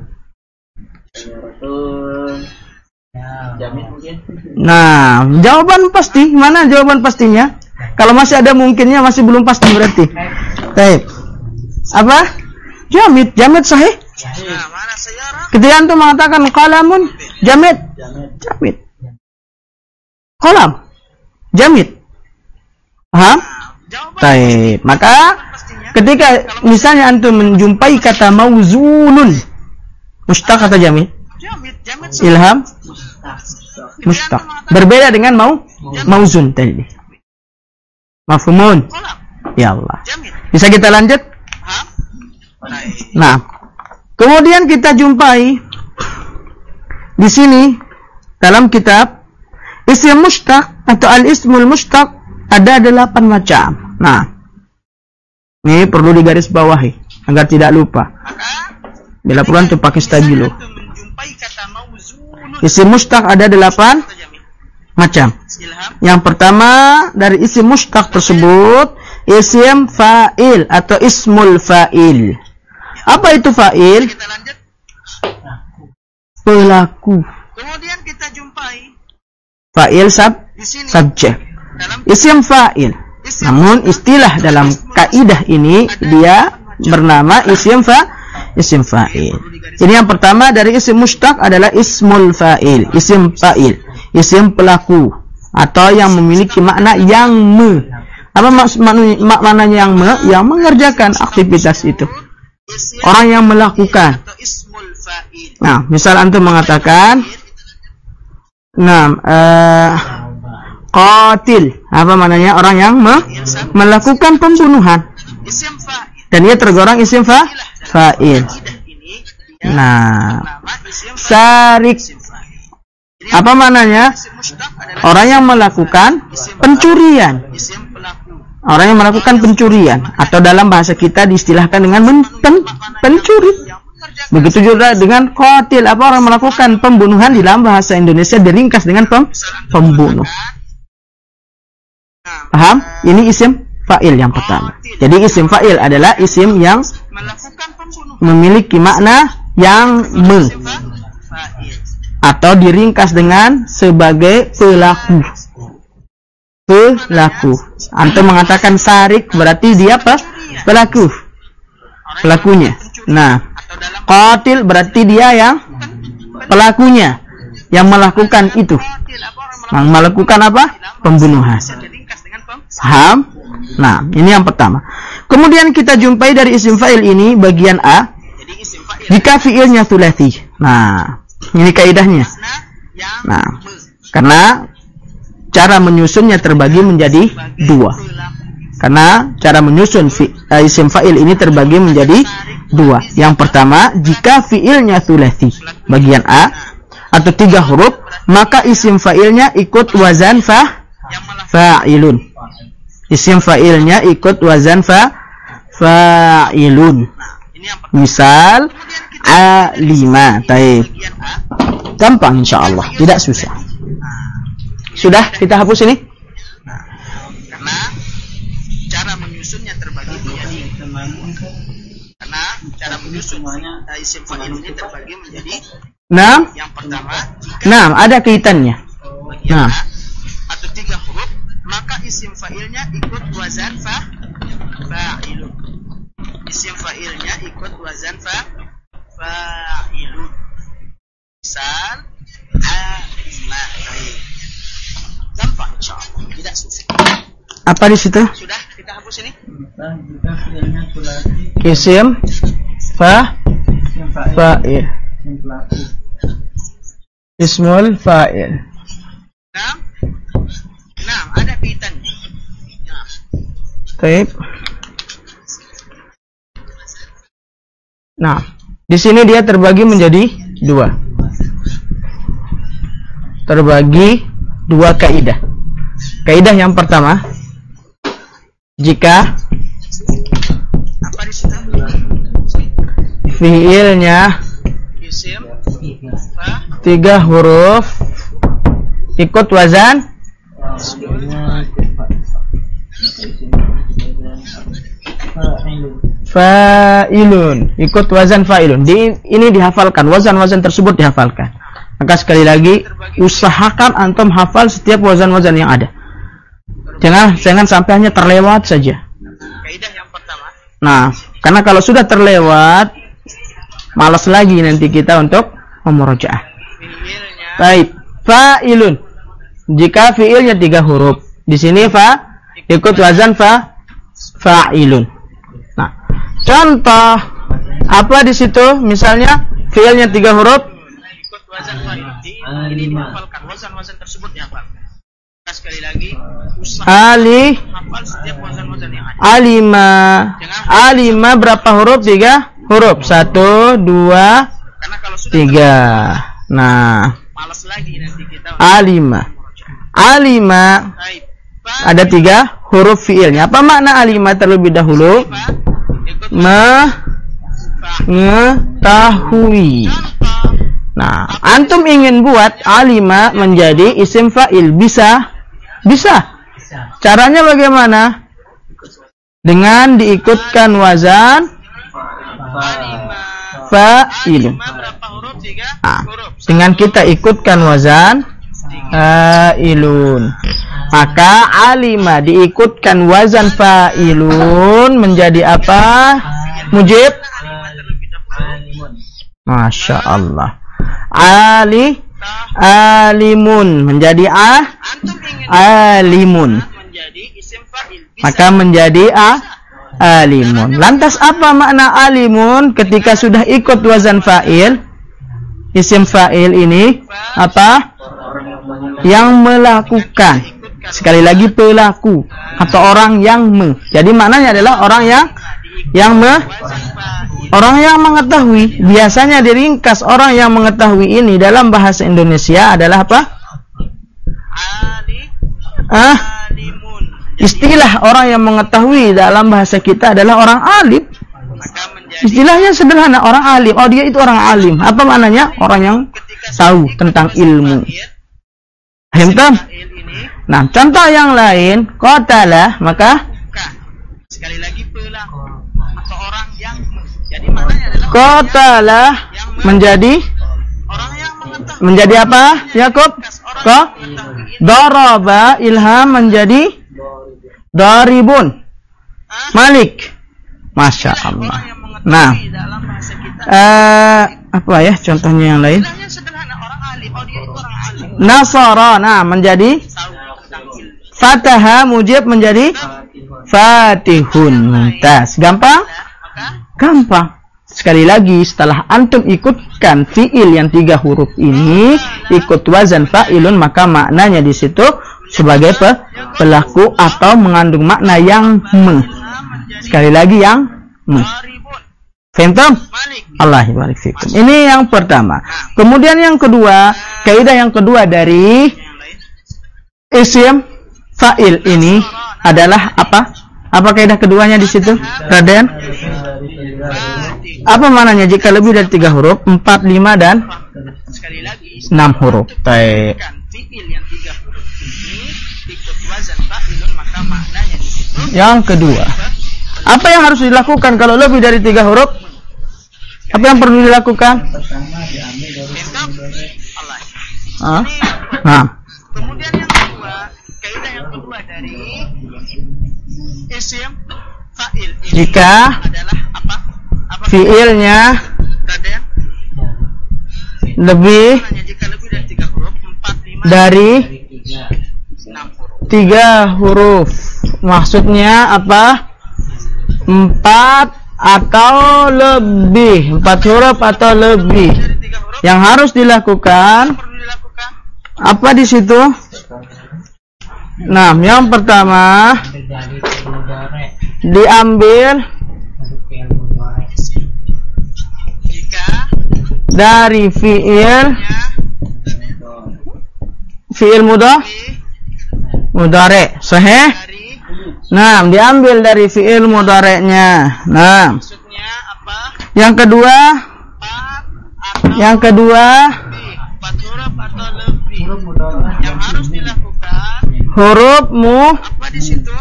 Jamin mungkin. Nah, jawaban pasti. Mana jawaban pastinya? Kalau masih ada mungkinnya, masih belum pasti berarti. Baik. Apa? Jamid. Jamid sahih. Nah, mana sayyarah? Ketika antum mengatakan qalamun, jamid. Jamid. Qalam. Jamid. Paham? Jawaban Baik. Maka pastinya. ketika misalnya antum menjumpai kata mauzunun, mustaq atau jamid? Jamid Ilham mustaq. Berbeda dengan mauzun tadi. Mafhumun. kolam. Ya Allah. Jamid. Bisa kita lanjut? Paham? Baik. Nah, kemudian kita jumpai di sini dalam kitab isim mustaq atau al-ismul mustaq ada 8 macam. Nah, ini perlu digaris bawahi agar tidak lupa. Maka Bila perlu antum pakai stabilo. antum menjumpai kata mauzunun Isim mustaq ada 8 atau jamid. macam. Ilham. Yang pertama dari isim mustaq tersebut isim fa'il atau ismul fa'il. Apa itu fa'il? Kita lanjut. Pelaku. Kemudian kita jumpai Fa'il di sini subjek. dalam Isim fa'il. Namun istilah dalam kaidah ini dia bernama isim fa'il. Ini yang pertama dari isim mustaq adalah ismul fa'il, isim fa'il, isim pelaku atau yang memiliki makna yang Apa maknanya yang mengerjakan aktivitas itu? Orang yang melakukan. Atau ismul fa'il. Nah, misal antum mengatakan, qatil. Apa maknanya? Orang yang melakukan pembunuhan. Isim fa'il. Dan ia tergolong isim fa'il. Ini Nah, nama isim sarik. fa'il. Apa maknanya? Isim mustaq adalah Orang yang melakukan pencurian. isim pelaku. Orang yang melakukan pencurian, atau dalam bahasa kita diistilahkan dengan pencuri. Begitu juga dengan qatil. Apa orang melakukan pembunuhan di dalam bahasa Indonesia diringkas dengan pembunuh. Paham? Ini isim fa'il yang pertama. Jadi isim fa'il adalah isim yang Melakukan pembunuhan. memiliki makna yang Fa'il. atau diringkas dengan sebagai pelaku. Antum mengatakan sarik berarti dia apa? Pelakunya. Nah, qatil berarti dia yang pelakunya, yang melakukan itu. Yang melakukan apa? Pembunuhan. Paham? Nah, ini yang pertama. Kemudian kita jumpai dari isim fa'il ini bagian A, jika fi'ilnya tsulats. Nah, ini kaidahnya. Nah, karena cara menyusunnya terbagi menjadi dua. Karena cara menyusun isim fa'il ini terbagi menjadi dua. Yang pertama, jika fi'ilnya tsulats bagian A atau 3 huruf, maka isim fa'ilnya ikut wazan fa'ilun. Isim fa'ilnya ikut wazan fa'ilun. Misal alima. Baik. Gampang insyaallah, tidak susah. Sudah kita hapus ini? Karena cara menyusunnya terbagi menjadi isim fa'il ini terbagi menjadi yang pertama, ada kaitannya. bagian A atau 3 huruf, maka isim fa'ilnya ikut wazan fa'ilun. Isim fa'ilnya ikut wazan fa'ilun. Misal alima. Gampang insyaallah, tidak susah. Apa di situ? Sudah kita hapus ini. Jika fi'ilnya tsulats, Isim fa'il. Ismul fa'il. Nah, ada kaitannya. Baik. Nah, di sini dia terbagi menjadi dua. Terbagi dua kaidah. Kaidah yang pertama, jika Apa di situ? fiilnya Isim 3 huruf ikut wazan fa'ilun, ikut wazan fa'ilun. Ini dihafalkan, wazan-wazan tersebut dihafalkan. Maka sekali lagi usahakan antum hafal setiap wazan-wazan yang ada. Jangan sampai hanya terlewat saja. kaidah yang pertama. Nah, karena kalau sudah terlewat, malas lagi nanti kita untuk memurojaah. Fiilnya Baik, fa'ilun. Jika fiilnya 3 huruf, di sini ikut wazan fa'ilun. Nah, contoh apa di situ? Misalnya fiilnya 3 huruf, ikut wazan fa'il. Ini dihafalkan, wazan-wazan tersebut dihafalkan. Nah, sekali lagi ali, hafal setiap wazan-wazan yang ada. alima berapa huruf? 3 huruf. 1, 2, Karena kalau sudah 3. Nah, malas lagi nanti kita alima. Baik. Ada 3 huruf fiilnya. Apa makna alima terlebih dahulu? Ikut Mengetahui. Nah, antum ingin buat alima menjadi isim fa'il. Bisa. Caranya bagaimana? Dengan diikutkan wazan fa'ilun. berapa huruf? 3 Nah, huruf. dengan kita ikutkan wazan fa'ilun, maka alima diikutkan wazan fa'ilun menjadi apa? Mujib. Masya Allah. Alimun menjadi Antum ingin alimun. menjadi isim fa'il. maka menjadi alimun. Lantas apa makna alimun ketika sudah ikut wazan fa'il? Isim fa'il ini apa? Yang melakukan. Sekali lagi pelaku atau orang yang Jadi maknanya adalah orang yang mengetahui. Biasanya diringkas orang yang mengetahui ini dalam bahasa Indonesia adalah apa? Istilah orang yang mengetahui dalam bahasa kita adalah orang alim. Istilahnya sederhana, orang alim. Oh, dia itu orang alim. Apa maknanya? Orang yang tahu tentang ilmu. Paham? Nah, contoh yang lain, qatalah, maka sekali lagi pelaku atau orang yang jadi maknanya adalah qatalah menjadi orang yang mengetahui. Menjadi apa? Yakub? Daraba, ilham menjadi daribun. Malik. Masya Allah. Nah, apa ya contohnya yang lain? Nasara, nah menjadi Fataha, mujib menjadi Fatihun. Mumtaz. Gampang? Gampang. Sekali lagi, setelah antum ikutkan fiil yang 3 huruf ini, ikut wazan fa'ilun, maka maknanya di situ sebagai pelaku atau mengandung makna yang Sekali lagi yang Faham? Allah barik fikum. Ini yang pertama. Kemudian yang kedua, kaidah yang kedua dari isim fa'il ini adalah apa? Apa kaidah keduanya di situ? Raden? Apa maknanya jika lebih dari 3 huruf, 4, 5 dan 6 huruf? Baik. Yang kedua, apa yang harus dilakukan kalau lebih dari 3 huruf? Apa yang perlu dilakukan? Pertama diambil dari Kemudian yang kedua, kaidah yang kedua dari isim fa'il ini jika adalah apa? Fiilnya lebih jika lebih dari 3 huruf, 4, 5 dari 6 huruf. 3 huruf. Maksudnya apa? 4 atau lebih, 4 huruf atau lebih. Yang harus dilakukan apa di situ? Nah, yang pertama diambil dari fiil mudhari. Sahih? Nah, diambil dari fiil mudhari'nya. Nah, yang kedua, yang harus dilakukan huruf apa di situ?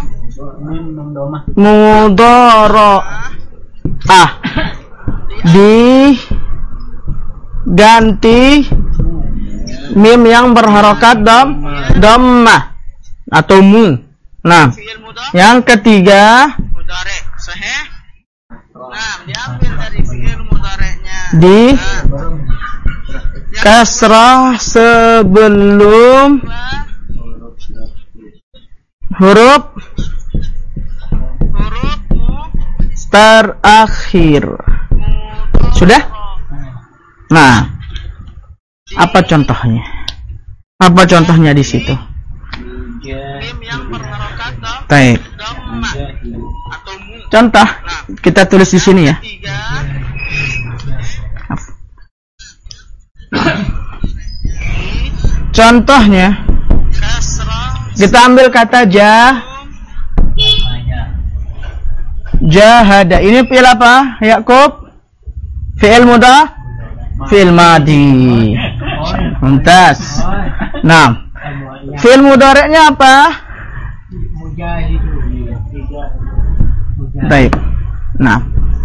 Mudhara'ah diganti mim yang berharokat dhammah atau mu. Nah, yang ketiga sahih. Nah, diambil dari fiil mudhari'nya. Di kasrah sebelum huruf terakhir. Sudah? Nah, apa contohnya? Apa contohnya di situ? Baik. Contoh kita tulis di sini ya. Contohnya kita ambil kata jahada. Ini fi'il apa? Yakub? Fi'il mudhari? Fi'il madhi. Mumtaz. Nah, fi'il mudhari'nya apa? Baik. Nah,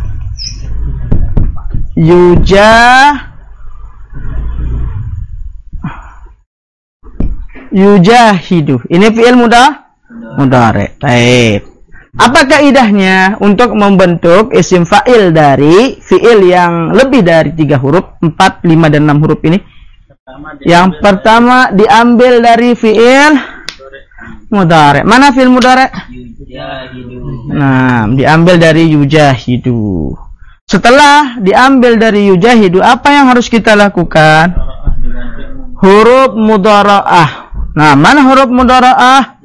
yujahidu. Ini fi'il mudhari. Baik. Apa kaidahnya untuk membentuk isim fa'il dari fi'il yang lebih dari 3 huruf, 4, 5 dan 6 huruf ini? Yang pertama diambil dari fi'il mudhari'. Mana fi'il mudhari'? Nah, diambil dari yujahidu. Setelah diambil dari yujahidu, apa yang harus kita lakukan? Huruf mudhara'ah. Nah, mana huruf mudhara'ah?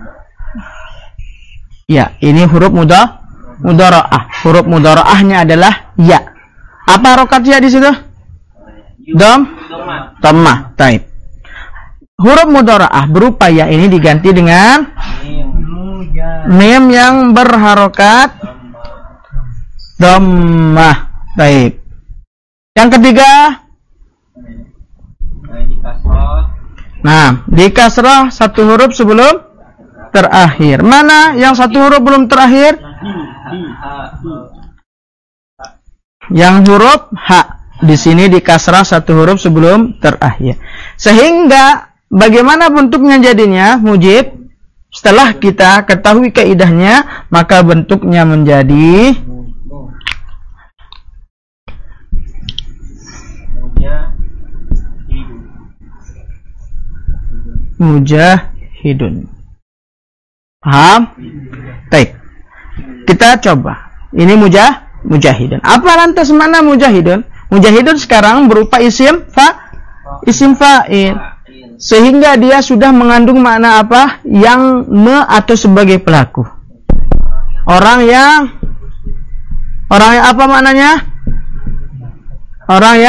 Ya, ini huruf mudhara'ah. Huruf mudhara'ahnya adalah ya. Apa harokat ya di situ? Dhammah. Taib. Huruf mudhara'ah berupa ya ini diganti dengan mim yang berharokat dhammah. Taib. Yang ketiga, nah, di kasrah satu huruf sebelum terakhir. Mana yang satu huruf belum terakhir? Yang huruf ha. Di sini di kasrah satu huruf sebelum terakhir. Sehingga bagaimana bentuknya jadinya? Mujib. Setelah kita ketahui kaidahnya, maka bentuknya menjadi mujahidun. Paham? Baik. Kita coba. Ini mujahidun. Apa lantas mana mujahidun? Mujahidun sekarang berupa isim fa'il. Sehingga dia sudah mengandung makna apa? Yang atau sebagai pelaku. Orang yang apa maknanya? Orang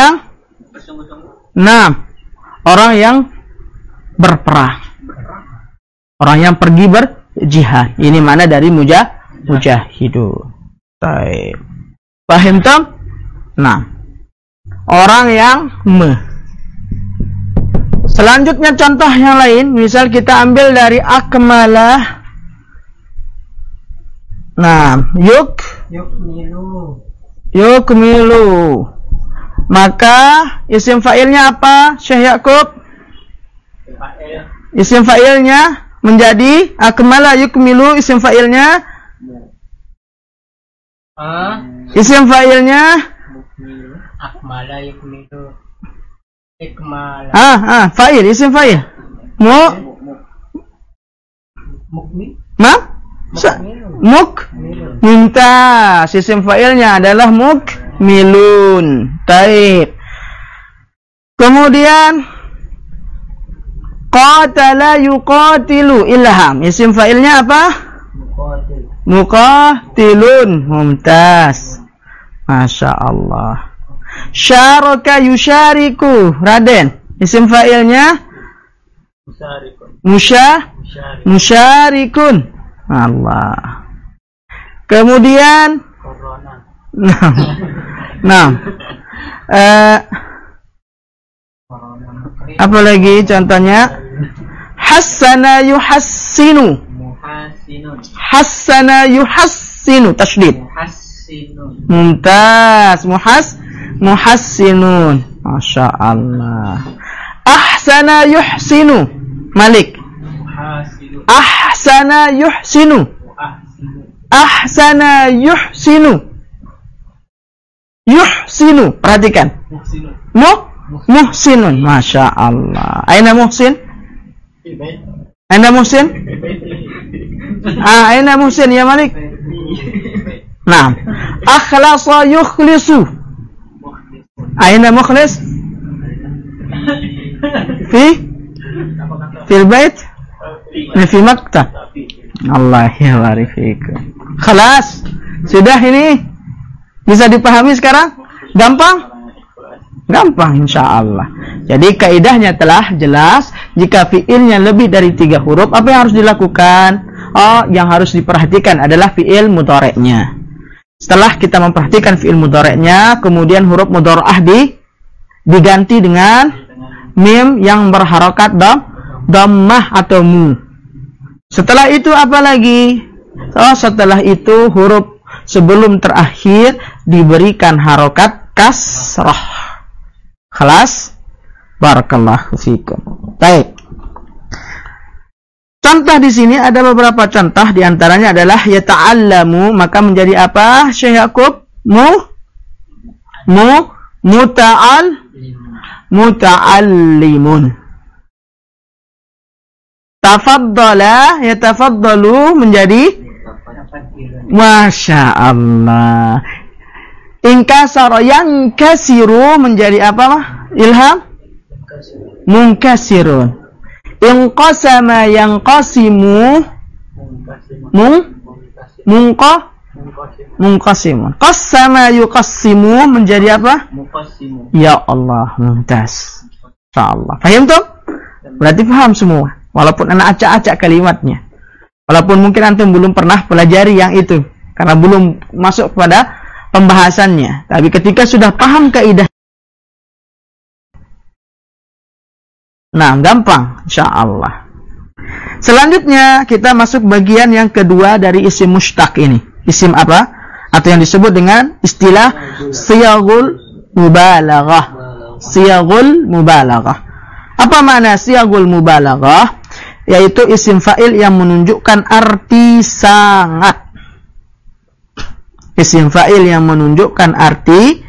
yang berperang. Orang yang pergi berjihad. Ini mana dari mujahidun. Baik. Paham tak? Nah, orang yang Selanjutnya contoh yang lain, misal kita ambil dari akmalah. Nah, yukmilu. Maka isim fa'ilnya apa? Syekh Yakub? Isim fa'ilnya menjadi akmala yukmilu. Isim fa'ilnya isim fa'ilnya akmala yukmilu. Ikmala. Fa'il, isim fa'il. Mumtaz. Isim fa'ilnya adalah mukmilun. Taib. Kemudian qatala yuqatilu. Ilham. Isim fa'ilnya apa? Muqatilun. Mumtaz. Masya Allah. Syaraka yusyariku. Raden. Isim fa'ilnya musyarikun. Allah. Kemudian apa lagi contohnya? Hassana yuhassinu. Hassana yuhassinu. Tasydid. Mumtaz. Muhassinun. Masya Allah. Ahsana yuhsinu. Malik. Ahsana yuhsinu. Ahsana yuhsinu. Yuhsinu. Perhatikan. Muhsinun. Masya Allah. Aina muhsin? Aina muhsin? Aina muhsin ya Malik? Nah. Akhlasa yukhlisu. Aina mukhlis? Fil bait? Fi maktab. Allah ya warifikum. Khalas. Sudah ini bisa dipahami sekarang? Gampang? Gampang insyaallah. Jadi kaidahnya telah jelas. Jika fiilnya lebih dari 3 huruf, apa yang harus dilakukan? Yang harus diperhatikan adalah fiil mudhari'nya. Setelah kita memperhatikan fiil mudhari'nya, kemudian huruf mudhara'ah diganti dengan mim yang berharokat dhammah atau mu. Setelah itu apa lagi? Setelah itu huruf sebelum terakhir diberikan harokat kasrah. Khalas? Barakallahu fikum. Baik. Contoh di sini ada beberapa contoh, di antaranya adalah yata'allamu, maka menjadi apa? Syekh Yakub? Muta'allimun. Tafaddala, yatafaddalu menjadi Masya Allah. Inkasara yankasiru menjadi apa mah? Ilham? Munkasirun. Inqasama yanqasimu Munqasimun. Qassama yuqassimu menjadi apa? Muqassimu. Ya Allah, mumtaz. Insyaallah. Paham tuh? Berarti paham semua. Walaupun anak acak-acak kalimatnya. Walaupun mungkin antum belum pernah pelajari yang itu karena belum masuk pada pembahasannya. Tapi ketika sudah paham kaidah, nah, gampang insyaallah. Selanjutnya kita masuk bagian yang kedua dari isim mushtaq ini. Isim apa? Atau yang disebut dengan istilah siyagul mubalaghah. Siyagul mubalaghah. Apa makna siyagul mubalaghah? Yaitu isim fa'il yang menunjukkan arti sangat. Isim fa'il yang menunjukkan arti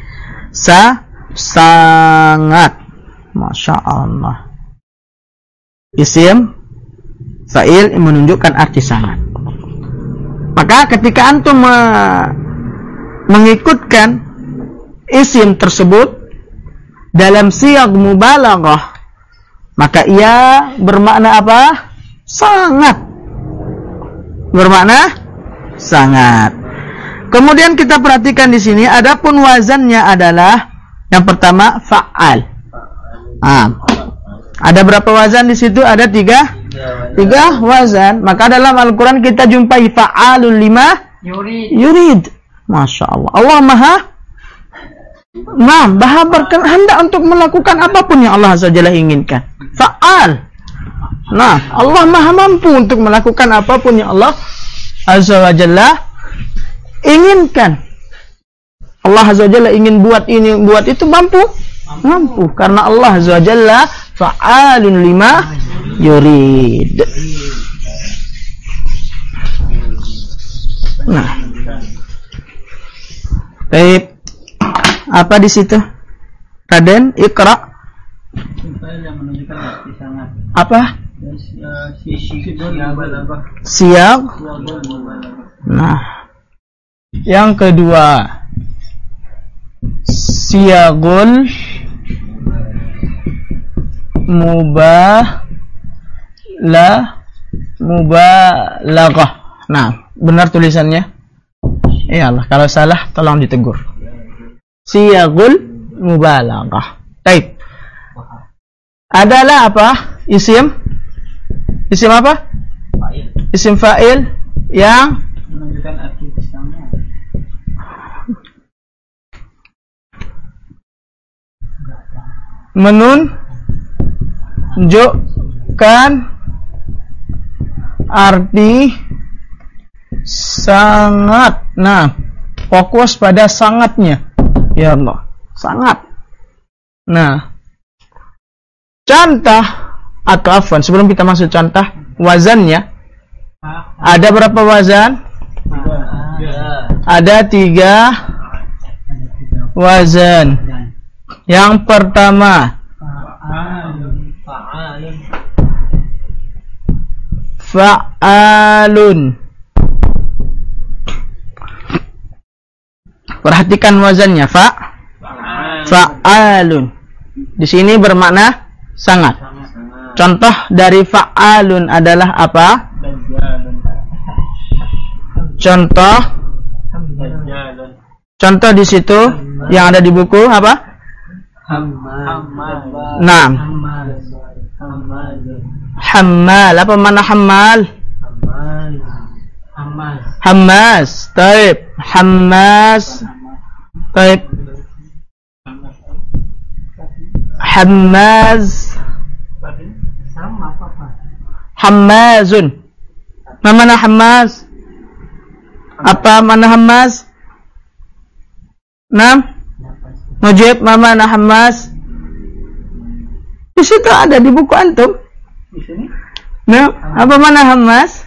sangat. Masya Allah. Isim fa'il menunjukkan arti sangat. Maka ketika antum mengikutkan isim tersebut dalam siyag mubalaghah, maka ia bermakna apa? Sangat. Bermakna sangat. Kemudian kita perhatikan di sini, adapun wazannya adalah yang pertama fa'al. Ada berapa wazan di situ? Ada tiga wazan. Maka dalam Al-Quran kita jumpai fa'alul lima yurid. Masya Allah. Allah maha berkehendak untuk melakukan apapun yang Allah Azza wa Jalla inginkan. Fa'al. Nah, Allah maha mampu untuk melakukan apapun yang Allah Azza wa Jalla inginkan. Allah Azza wa Jalla ingin buat ini, buat itu, mampu. Karena Allah Azza wa Jalla fa'alun lima yurid. Nah, baik. Apa di situ? Raden, Iqra. Apa? Siyag. Nah, yang kedua siyagul mubalaghah. Nah, benar tulisannya? Ya Allah, kalau salah tolong ditegur. Siyagul mubalaghah. Baik. Adalah apa? Isim apa? Isim fa'il yang menunjukkan arti sangat. Menunjukkan arti sangat. Nah, fokus pada sangatnya. Ya Allah, sangat. Nah, contoh atau afwan, sebelum kita masuk contoh, wazannya ada berapa wazan? Ada 3 wazan. Yang pertama fa'alun. Perhatikan wazannya, fa'alun. Di sini bermakna sangat. Contoh dari fa'alun adalah apa? Contoh di situ yang ada di buku apa? Naam. Hammal. Apa mana hammal? Hammas. Taib. Hammas. Taib. Hammaz. Hammazun. Mana hammaz? Apa mana hammaz? Naam. Mujib, mana hammaz? Di situ ada di buku antum. Di sini? Nah, apa mana hammaz?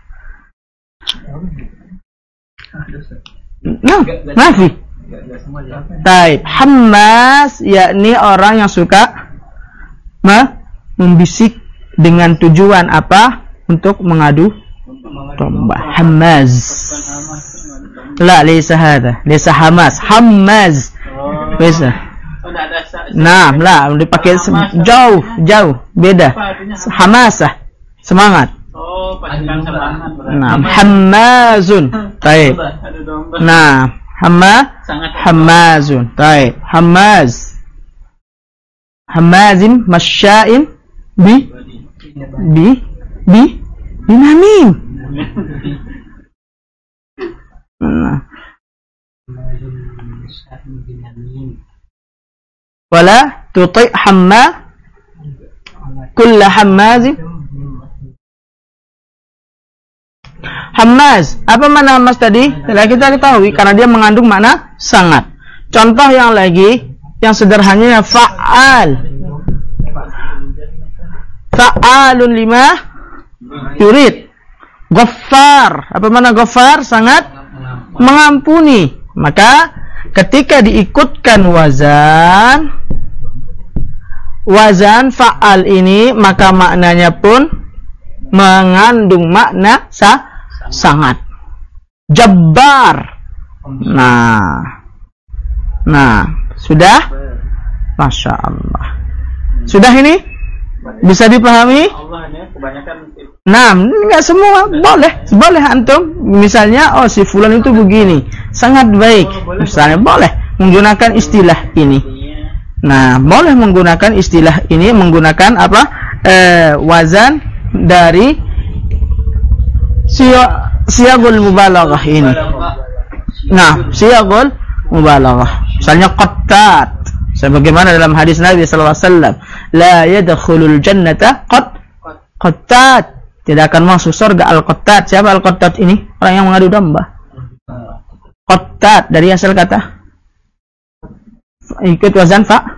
Nah, nafi. Taib. Hammaz yakni orang yang suka membisik dengan tujuan apa? Untuk mengadu domba. Hammaz. La, laysa hadha. Laysa hamas. Hammaz. Bisa. Nah, lah dipakai jauh, beda. Hamasah. Semangat. Oh, pasukan semangat. Nah, hammazun. Baik. Nah, hammazun. Baik. Hammazin masya'in binamim. Nah. Wala tuti' kulla hammazin. Hammaz, apa makna hammaz tadi? Telah kita ketahui karena dia mengandung makna sangat. Contoh yang lagi, yang sederhananya fa'al. Fa'alun lima yurid. Ghaffar, apa makna ghaffar? Sangat mengampuni. Maka ketika diikutkan wazan fa'al ini, maka maknanya pun mengandung makna sangat. Jabbar. Nah, sudah? Masya Allah. Sudah ini? Bisa dipahami? Nah, enggak semua. Boleh antum. Misalnya, si fulan itu begini. Sangat baik. Misalnya, boleh menggunakan istilah ini. Nah, boleh menggunakan istilah ini, menggunakan apa? Wazan dari siyagul mubalaghah ini. Nah, siyagul mubalaghah. Misalnya qattat. Sebagaimana dalam hadis Nabi sallallahu alaihi wasallam, la yadkhulul jannata qattat. Tidak akan masuk surga al-qattat. Siapa al-qattat ini? Orang yang mengadu domba. Qattat dari asal kata ikut wazan fa.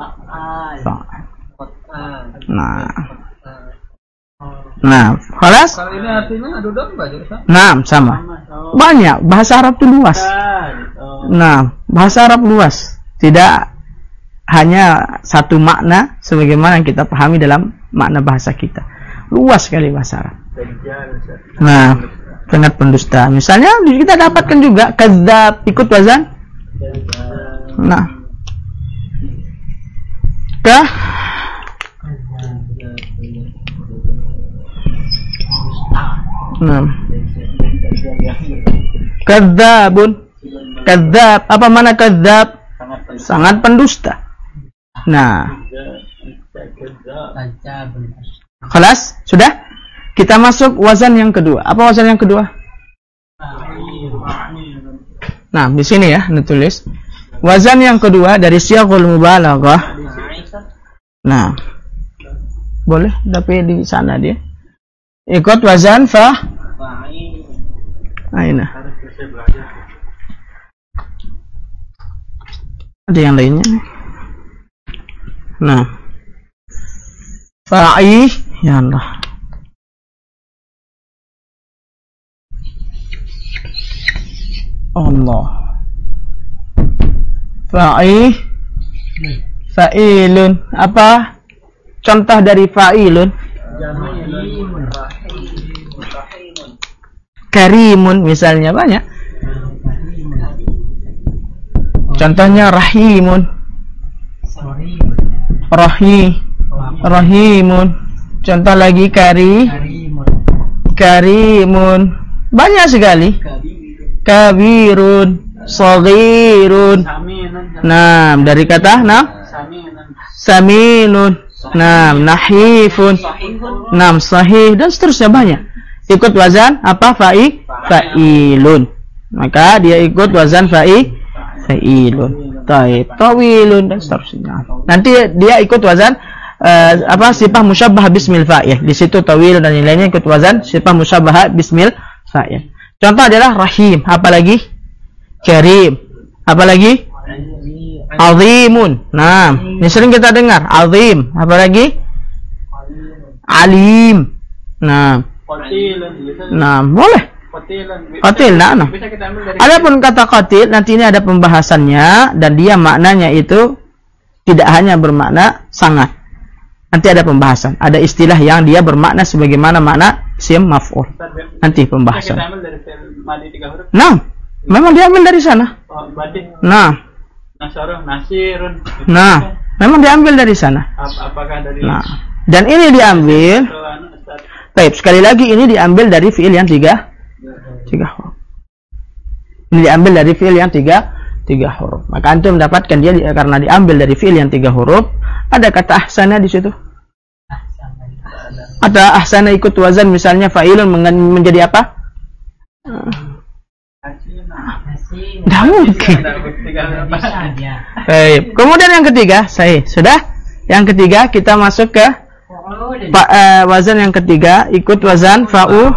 Nah, khalas? Kalau ini artinya adu domba jadi sama. Nah, sama. Banyak, bahasa Arab itu luas. Nah, bahasa Arab luas. Tidak hanya satu makna sebagaimana yang kita pahami dalam makna bahasa kita. Luas sekali bahasa Arab. Nah, sangat pendusta. Misalnya kita dapatkan juga kadzdzab ikut wazan. Nah. Kadzdzabun. Kadzdzab, apa mana kadzdzab? Sangat pendusta. Nah. Khalas? Sudah? Kita masuk wazan yang kedua. Apa wazan yang kedua? Nah, di sini ya, ditulis. Wazan yang kedua dari siyaghul mubalaghah. Nah. Boleh, tapi di sana dia. Ikut wazan fa. Aina. Ada yang lainnya. Nah. Fa'i, ya Allah. Allah. Fa'i. Fa'ilun. Apa contoh dari fa'ilun? Karimun misalnya banyak. Contohnya rahimun. Rahimun. Contoh lagi karimun. Banyak sekali. Kabirun, saghirun. Nah, dari kata saminun. Nah, nahifun. Nah, sahih dan seterusnya banyak. Ikut wazan apa? Fa'ilun. Maka dia ikut wazan fa'ilun. Taib, tawilun dan seterusnya. Nanti dia ikut wazan sifah musyabbah bismil fa'il. Di situ tawilun dan lainnya ikut wazan sifah musyabbah bismil fa'il. Contoh adalah rahim, apalagi karim, apalagi azimun. Nah, ini sering kita dengar azim, apalagi alim. Nah, boleh. Qatil, nah. Adapun kata qatil nanti ini ada pembahasannya dan dia maknanya itu tidak hanya bermakna sangat. Nanti ada pembahasan. Ada istilah yang dia bermakna sebagaimana makna isim maf'ul. Nanti pembahasan. Kita ambil dari fi'il madi 3 huruf. Nah, memang diambil dari sana. Oh, badih. Nah, Nasarun, nasirun. nah, memang diambil dari sana. Apakah dari Nah, dan ini diambil. Baik, sekali lagi ini diambil dari fi'il yang tiga huruf. Ini diambil dari fi'il yang tiga huruf. Maka antum mendapatkan dia karena diambil dari fi'il yang 3 huruf. Ada kata ahsana di situ. Ada ahsana ikut wazan misalnya fa'ilun menjadi apa? Tidak mungkin. Baik. Kemudian yang ketiga, sudah. Yang ketiga kita masuk ke wazan yang ketiga, ikut wazan fa'u.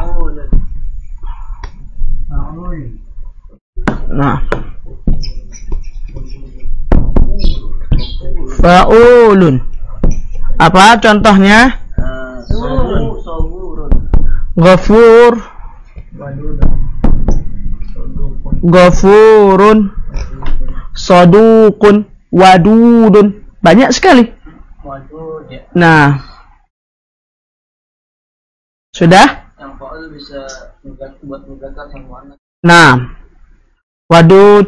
Nah, fa'ulun. Apa contohnya? Ghafur, ghafurun, saduqun, wadudun. Banyak sekali. Nah, sudah? Yang fa'ul bisa buat mudzakkar sama muannats. Nah, wadud.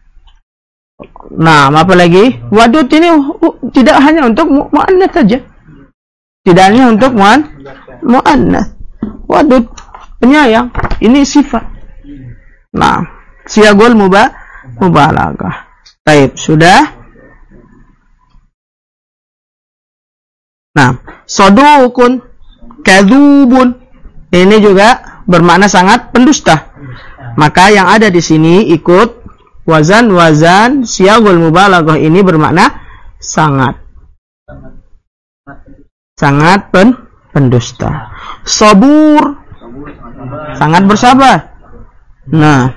Nah, apa lagi? Wadud ini tidak hanya untuk muannats saja. Tidak hanya untuk muannats. Wadud, penyayang. Ini sifat. Nah, siyagul mubalaghah. Baik, sudah. Nah, sadukun, kadzubun. Ini juga bermakna sangat pendusta. Maka yang ada di sini ikut wazan siyagul mubalaghah ini bermakna sangat pendusta. Sabur, sangat bersabar. Nah,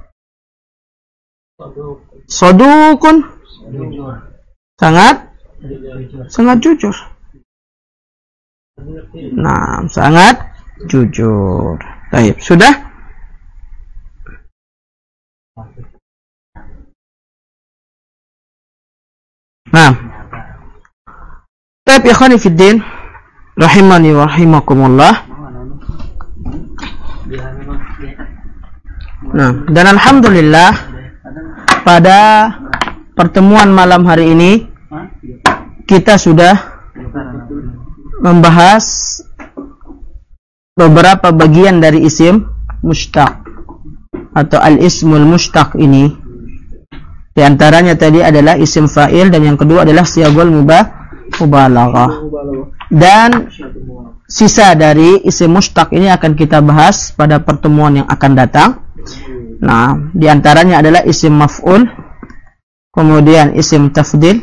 sadukun, sangat jujur. Nah, sangat jujur. Baik, sudah? Nah, baik ikhwani fiddin rahimani wa rahimakumullah. Nah, dan alhamdulillah pada pertemuan malam hari ini kita sudah membahas beberapa bagian dari isim mushtaq atau al-ismul mushtaq ini. Di antaranya tadi adalah isim fa'il dan yang kedua adalah siyagul mubalaghah. Dan sisa dari isim mushtaq ini akan kita bahas pada pertemuan yang akan datang. Nah, di antaranya adalah isim maf'ul, kemudian isim tafdil,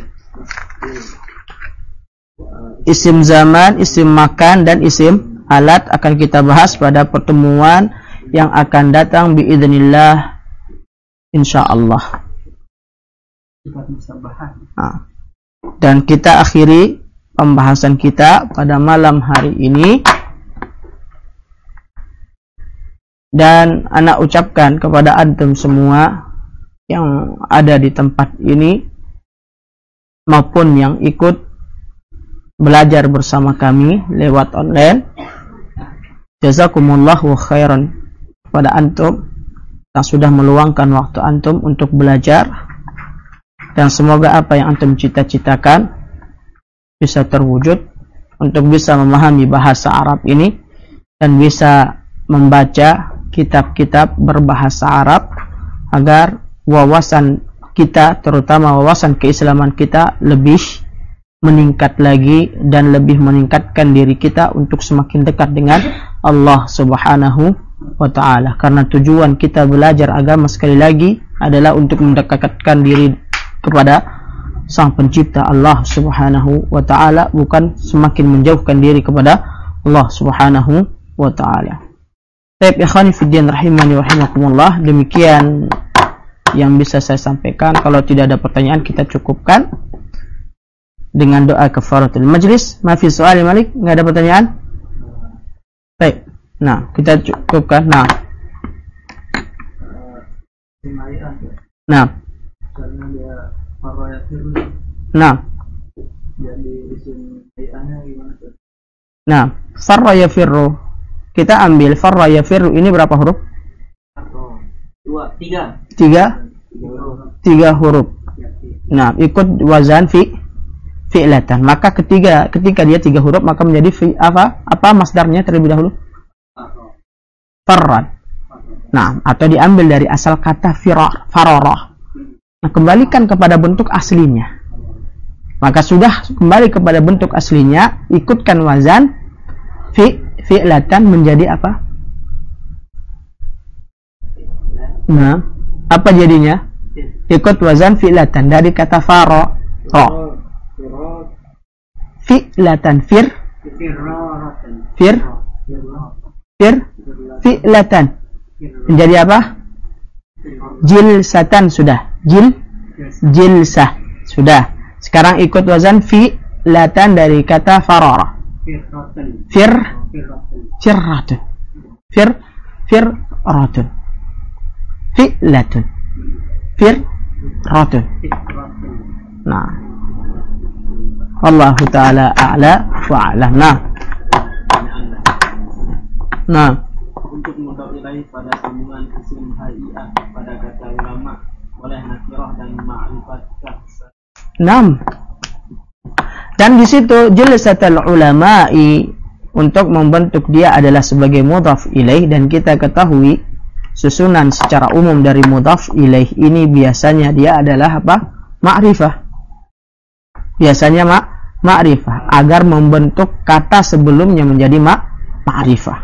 isim zaman, isim makan, dan isim alat akan kita bahas pada pertemuan yang akan datang biidznillah insyaallah. Nah, dan kita akhiri pembahasan kita pada malam hari ini. Dan anak ucapkan kepada antum semua yang ada di tempat ini maupun yang ikut belajar bersama kami lewat online, jazakumullahu khairan kepada antum yang sudah meluangkan waktu antum untuk belajar, dan semoga apa yang antum cita-citakan bisa terwujud untuk bisa memahami bahasa Arab ini dan bisa membaca kitab-kitab berbahasa Arab agar wawasan kita, terutama wawasan keislaman kita, lebih meningkat lagi dan lebih meningkatkan diri kita untuk semakin dekat dengan Allah Subhanahu wa ta'ala. Karena tujuan kita belajar agama sekali lagi adalah untuk mendekatkan diri kepada Sang Pencipta Allah Subhanahu wa ta'ala, bukan semakin menjauhkan diri kepada Allah Subhanahu wa ta'ala. Baik, ikhwani fiddin rahimani wa rahimakumullah, demikian yang bisa saya sampaikan. Kalau tidak ada pertanyaan, kita cukupkan dengan doa kafaratul majlis. Mafi soal Malik, enggak ada pertanyaan? Baik. Nah, kita cukupkan. Nah. Nah. Jadi isim hay'ahnya gimana tuh? Nah, farra yafirru. Kita ambil farra yafirru ini berapa huruf? Tiga. Tiga huruf. Nah, ikut wazan fi'latan. Maka ketika dia 3 huruf maka menjadi apa masdarnya terlebih dahulu? Farran. Nah, atau diambil dari asal kata fararah. Nah, kembalikan kepada bentuk aslinya. Maka sudah kembali kepada bentuk aslinya, ikutkan wazan fi'latan menjadi apa? Nah, apa jadinya? Ikut wazan fi'latan dari kata faro. Fi'latan fi'latan menjadi apa? Jilsatan sudah. Jilsah sudah. Sekarang ikut wazan fi'latan dari kata farara. Firratun. Firratun. Fi'latun. Firratun. Nah. Allah Ta'ala a'la wa a'lam. Nah. Untuk mudhaf ilaih pada sambungan isim hay'ah pada kata ulama oleh nakirah dan ma'rifat. Dan di situ jilsatul ulama'i untuk membentuk dia adalah sebagai mudhaf ilaih, dan kita ketahui susunan secara umum dari mudhaf ilaih ini biasanya dia adalah apa? Ma'rifah. Biasanya ma'rifah agar membentuk kata sebelumnya menjadi ma'rifah.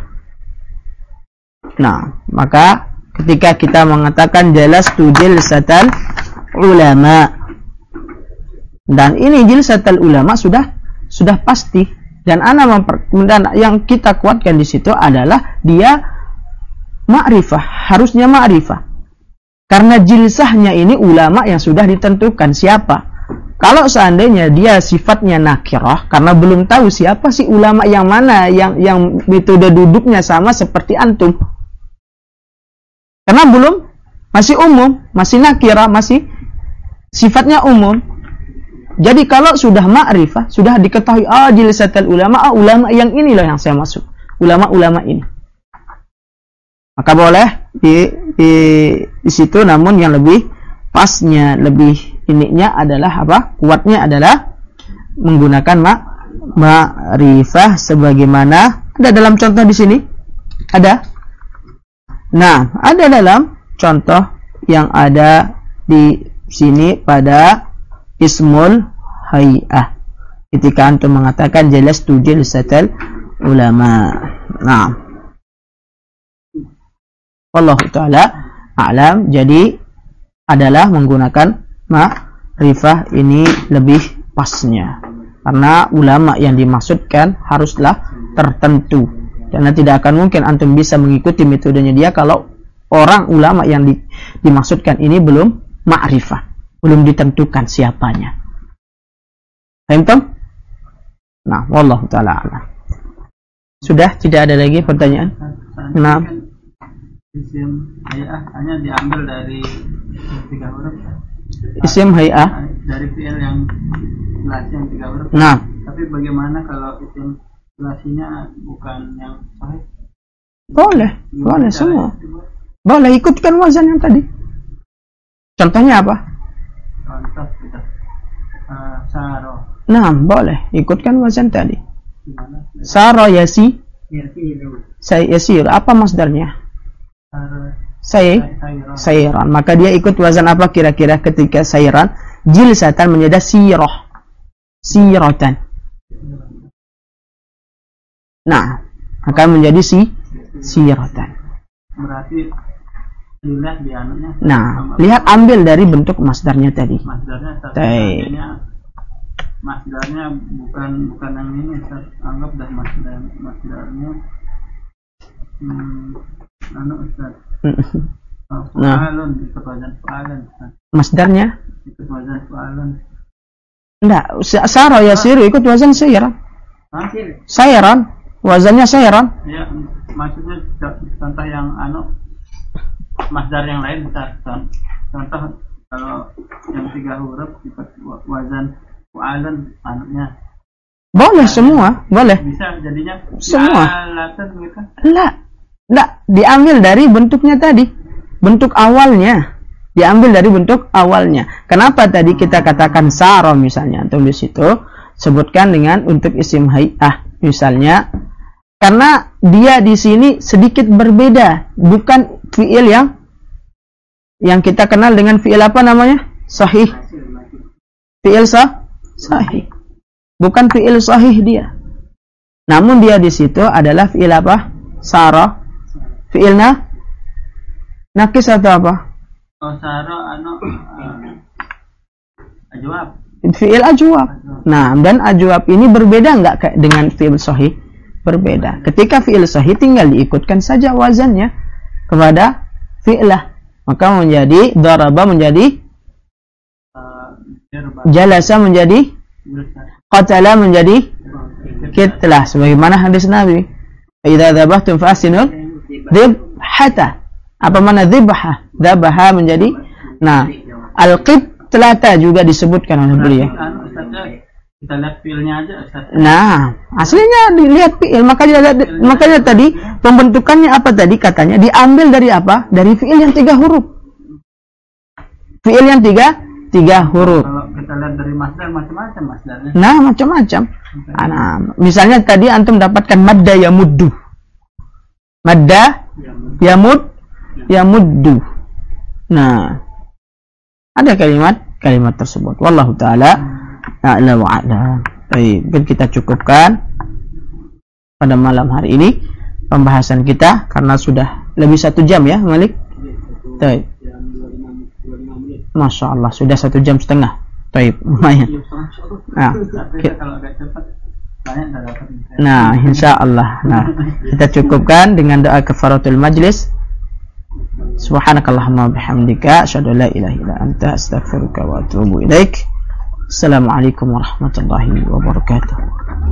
Nah, maka ketika kita mengatakan jalastu jilsatal ulama, dan ini jilsatul ulama sudah pasti, dan dan yang kita kuatkan di situ adalah dia ma'rifah, harusnya ma'rifah. Karena jilsahnya ini ulama yang sudah ditentukan siapa. Kalau seandainya dia sifatnya nakirah, karena belum tahu siapa sih ulama yang mana yang metode duduknya sama seperti antum. Karena belum, masih umum, masih nakirah, masih sifatnya umum. Jadi kalau sudah ma'rifah, sudah diketahui jilsatul ulama, ulama yang inilah yang saya maksud. Ulama-ulama ini. Maka boleh di situ, namun yang lebih pasnya, lebih ininya adalah apa? Kuatnya adalah menggunakan ma'rifah sebagaimana ada dalam contoh di sini. Ada? Nah, ada dalam contoh yang ada di sini pada ismul hay'ah. Ketika antum mengatakan jalastu jilsatal ulama. Nah, wallahu ta'ala a'lam. Jadi adalah menggunakan ma'rifah ini lebih pasnya, karena ulama yang dimaksudkan haruslah tertentu, karena tidak akan mungkin antum bisa mengikuti metodenya dia kalau orang ulama yang dimaksudkan ini belum ma'rifah, belum ditentukan siapanya. Paham? Nah, wallahu ta'ala a'lam. Sudah tidak ada lagi pertanyaan? Nah, isim hay'ah hanya diambil dari 3 huruf. Isim hay'ah dari fi'il yang jelasnya yang 3 huruf. Nah, tapi bagaimana kalau isim jelasnya bukan yang sahih? Boleh semua. Boleh ikutkan wazan yang tadi. Contohnya apa? Contoh kita saro. Nah, boleh ikutkan wazan tadi. Saro yasir. Apa masdarnya? Sayran. Maka dia ikut wazan apa kira-kira ketika sayran? Jilsatan menjadi siratan. Nah, akan menjadi siratan. Berarti dilihat di anunya. Nah, lihat ambil dari bentuk masdarnya tadi. Masdarnya bukan yang ini. Anggap dah masdarnya Ustaz. Fa'alun, ikut wazan fa'alun. Masdarnya? Ikut wazan fa'alun. Enggak, sara yasiru ikut wazan sayran. Sayran, wazannya sayran. Ya, maksudnya contoh yang masdar yang lain Ustaz. Contoh kalau yang 3 huruf ikut wazan Fu'alan anaknya. Boleh semua, boleh. Bisa jadinya Semua. Fa'alatan gitu. Enggak, diambil dari bentuknya tadi. Bentuk awalnya. Diambil dari bentuk awalnya. Kenapa tadi kita katakan saro misalnya antum di situ sebutkan dengan untuk isim hay'ah misalnya karena dia di sini sedikit berbeda, bukan fiil yang kita kenal dengan fiil apa namanya? Sahih. Fiil sahih. Bukan fiil sahih dia. Namun dia di situ adalah fiil apa? Sara. Fiilnya nakis atau apa? Oh, sara ajwab. Fiil ajwab. Nah, dan ajwab ini berbeda enggak dengan fiil sahih? Berbeda. Ketika fiil sahih tinggal diikutkan saja wazannya kepada fi'lah. Maka menjadi daraba menjadi jalasa menjadi qatala menjadi kitlah sebagaimana hadis Nabi. Idza dzabhtum fa'sinul dzibhata. Apa mana dzibhah? Dzabaha menjadi al-qitlata juga disebutkan oleh beliau. Kita lihat fiilnya aja Ustaz. Nah, aslinya dilihat fiil, makanya tadi pembentukannya apa tadi katanya diambil dari apa? Dari fiil yang 3 huruf. Fiil yang 3 huruf. Kalau kita lihat dari masdar macam-macam masdarnya. Nah, macam-macam. Nah, misalnya tadi antum dapatkan madda yamuddu. Madda yamuddu. Nah, ada kalimat tersebut. Wallahu taala a'lam wa a'lam. Baik, kita cukupkan pada malam hari ini pembahasan kita karena sudah lebih 1 jam ya, Malik. Baik. Masya Allah, sudah 1 jam setengah. Baik, lumayan. Nah, insya Allah. Nah, kita cukupkan dengan doa kafaratul majlis. Subhanakallahumma bihamdika asyhadu an la ilaha illa anta astaghfiruka wa atubu ilaik. Assalamualaikum warahmatullahi wabarakatuh.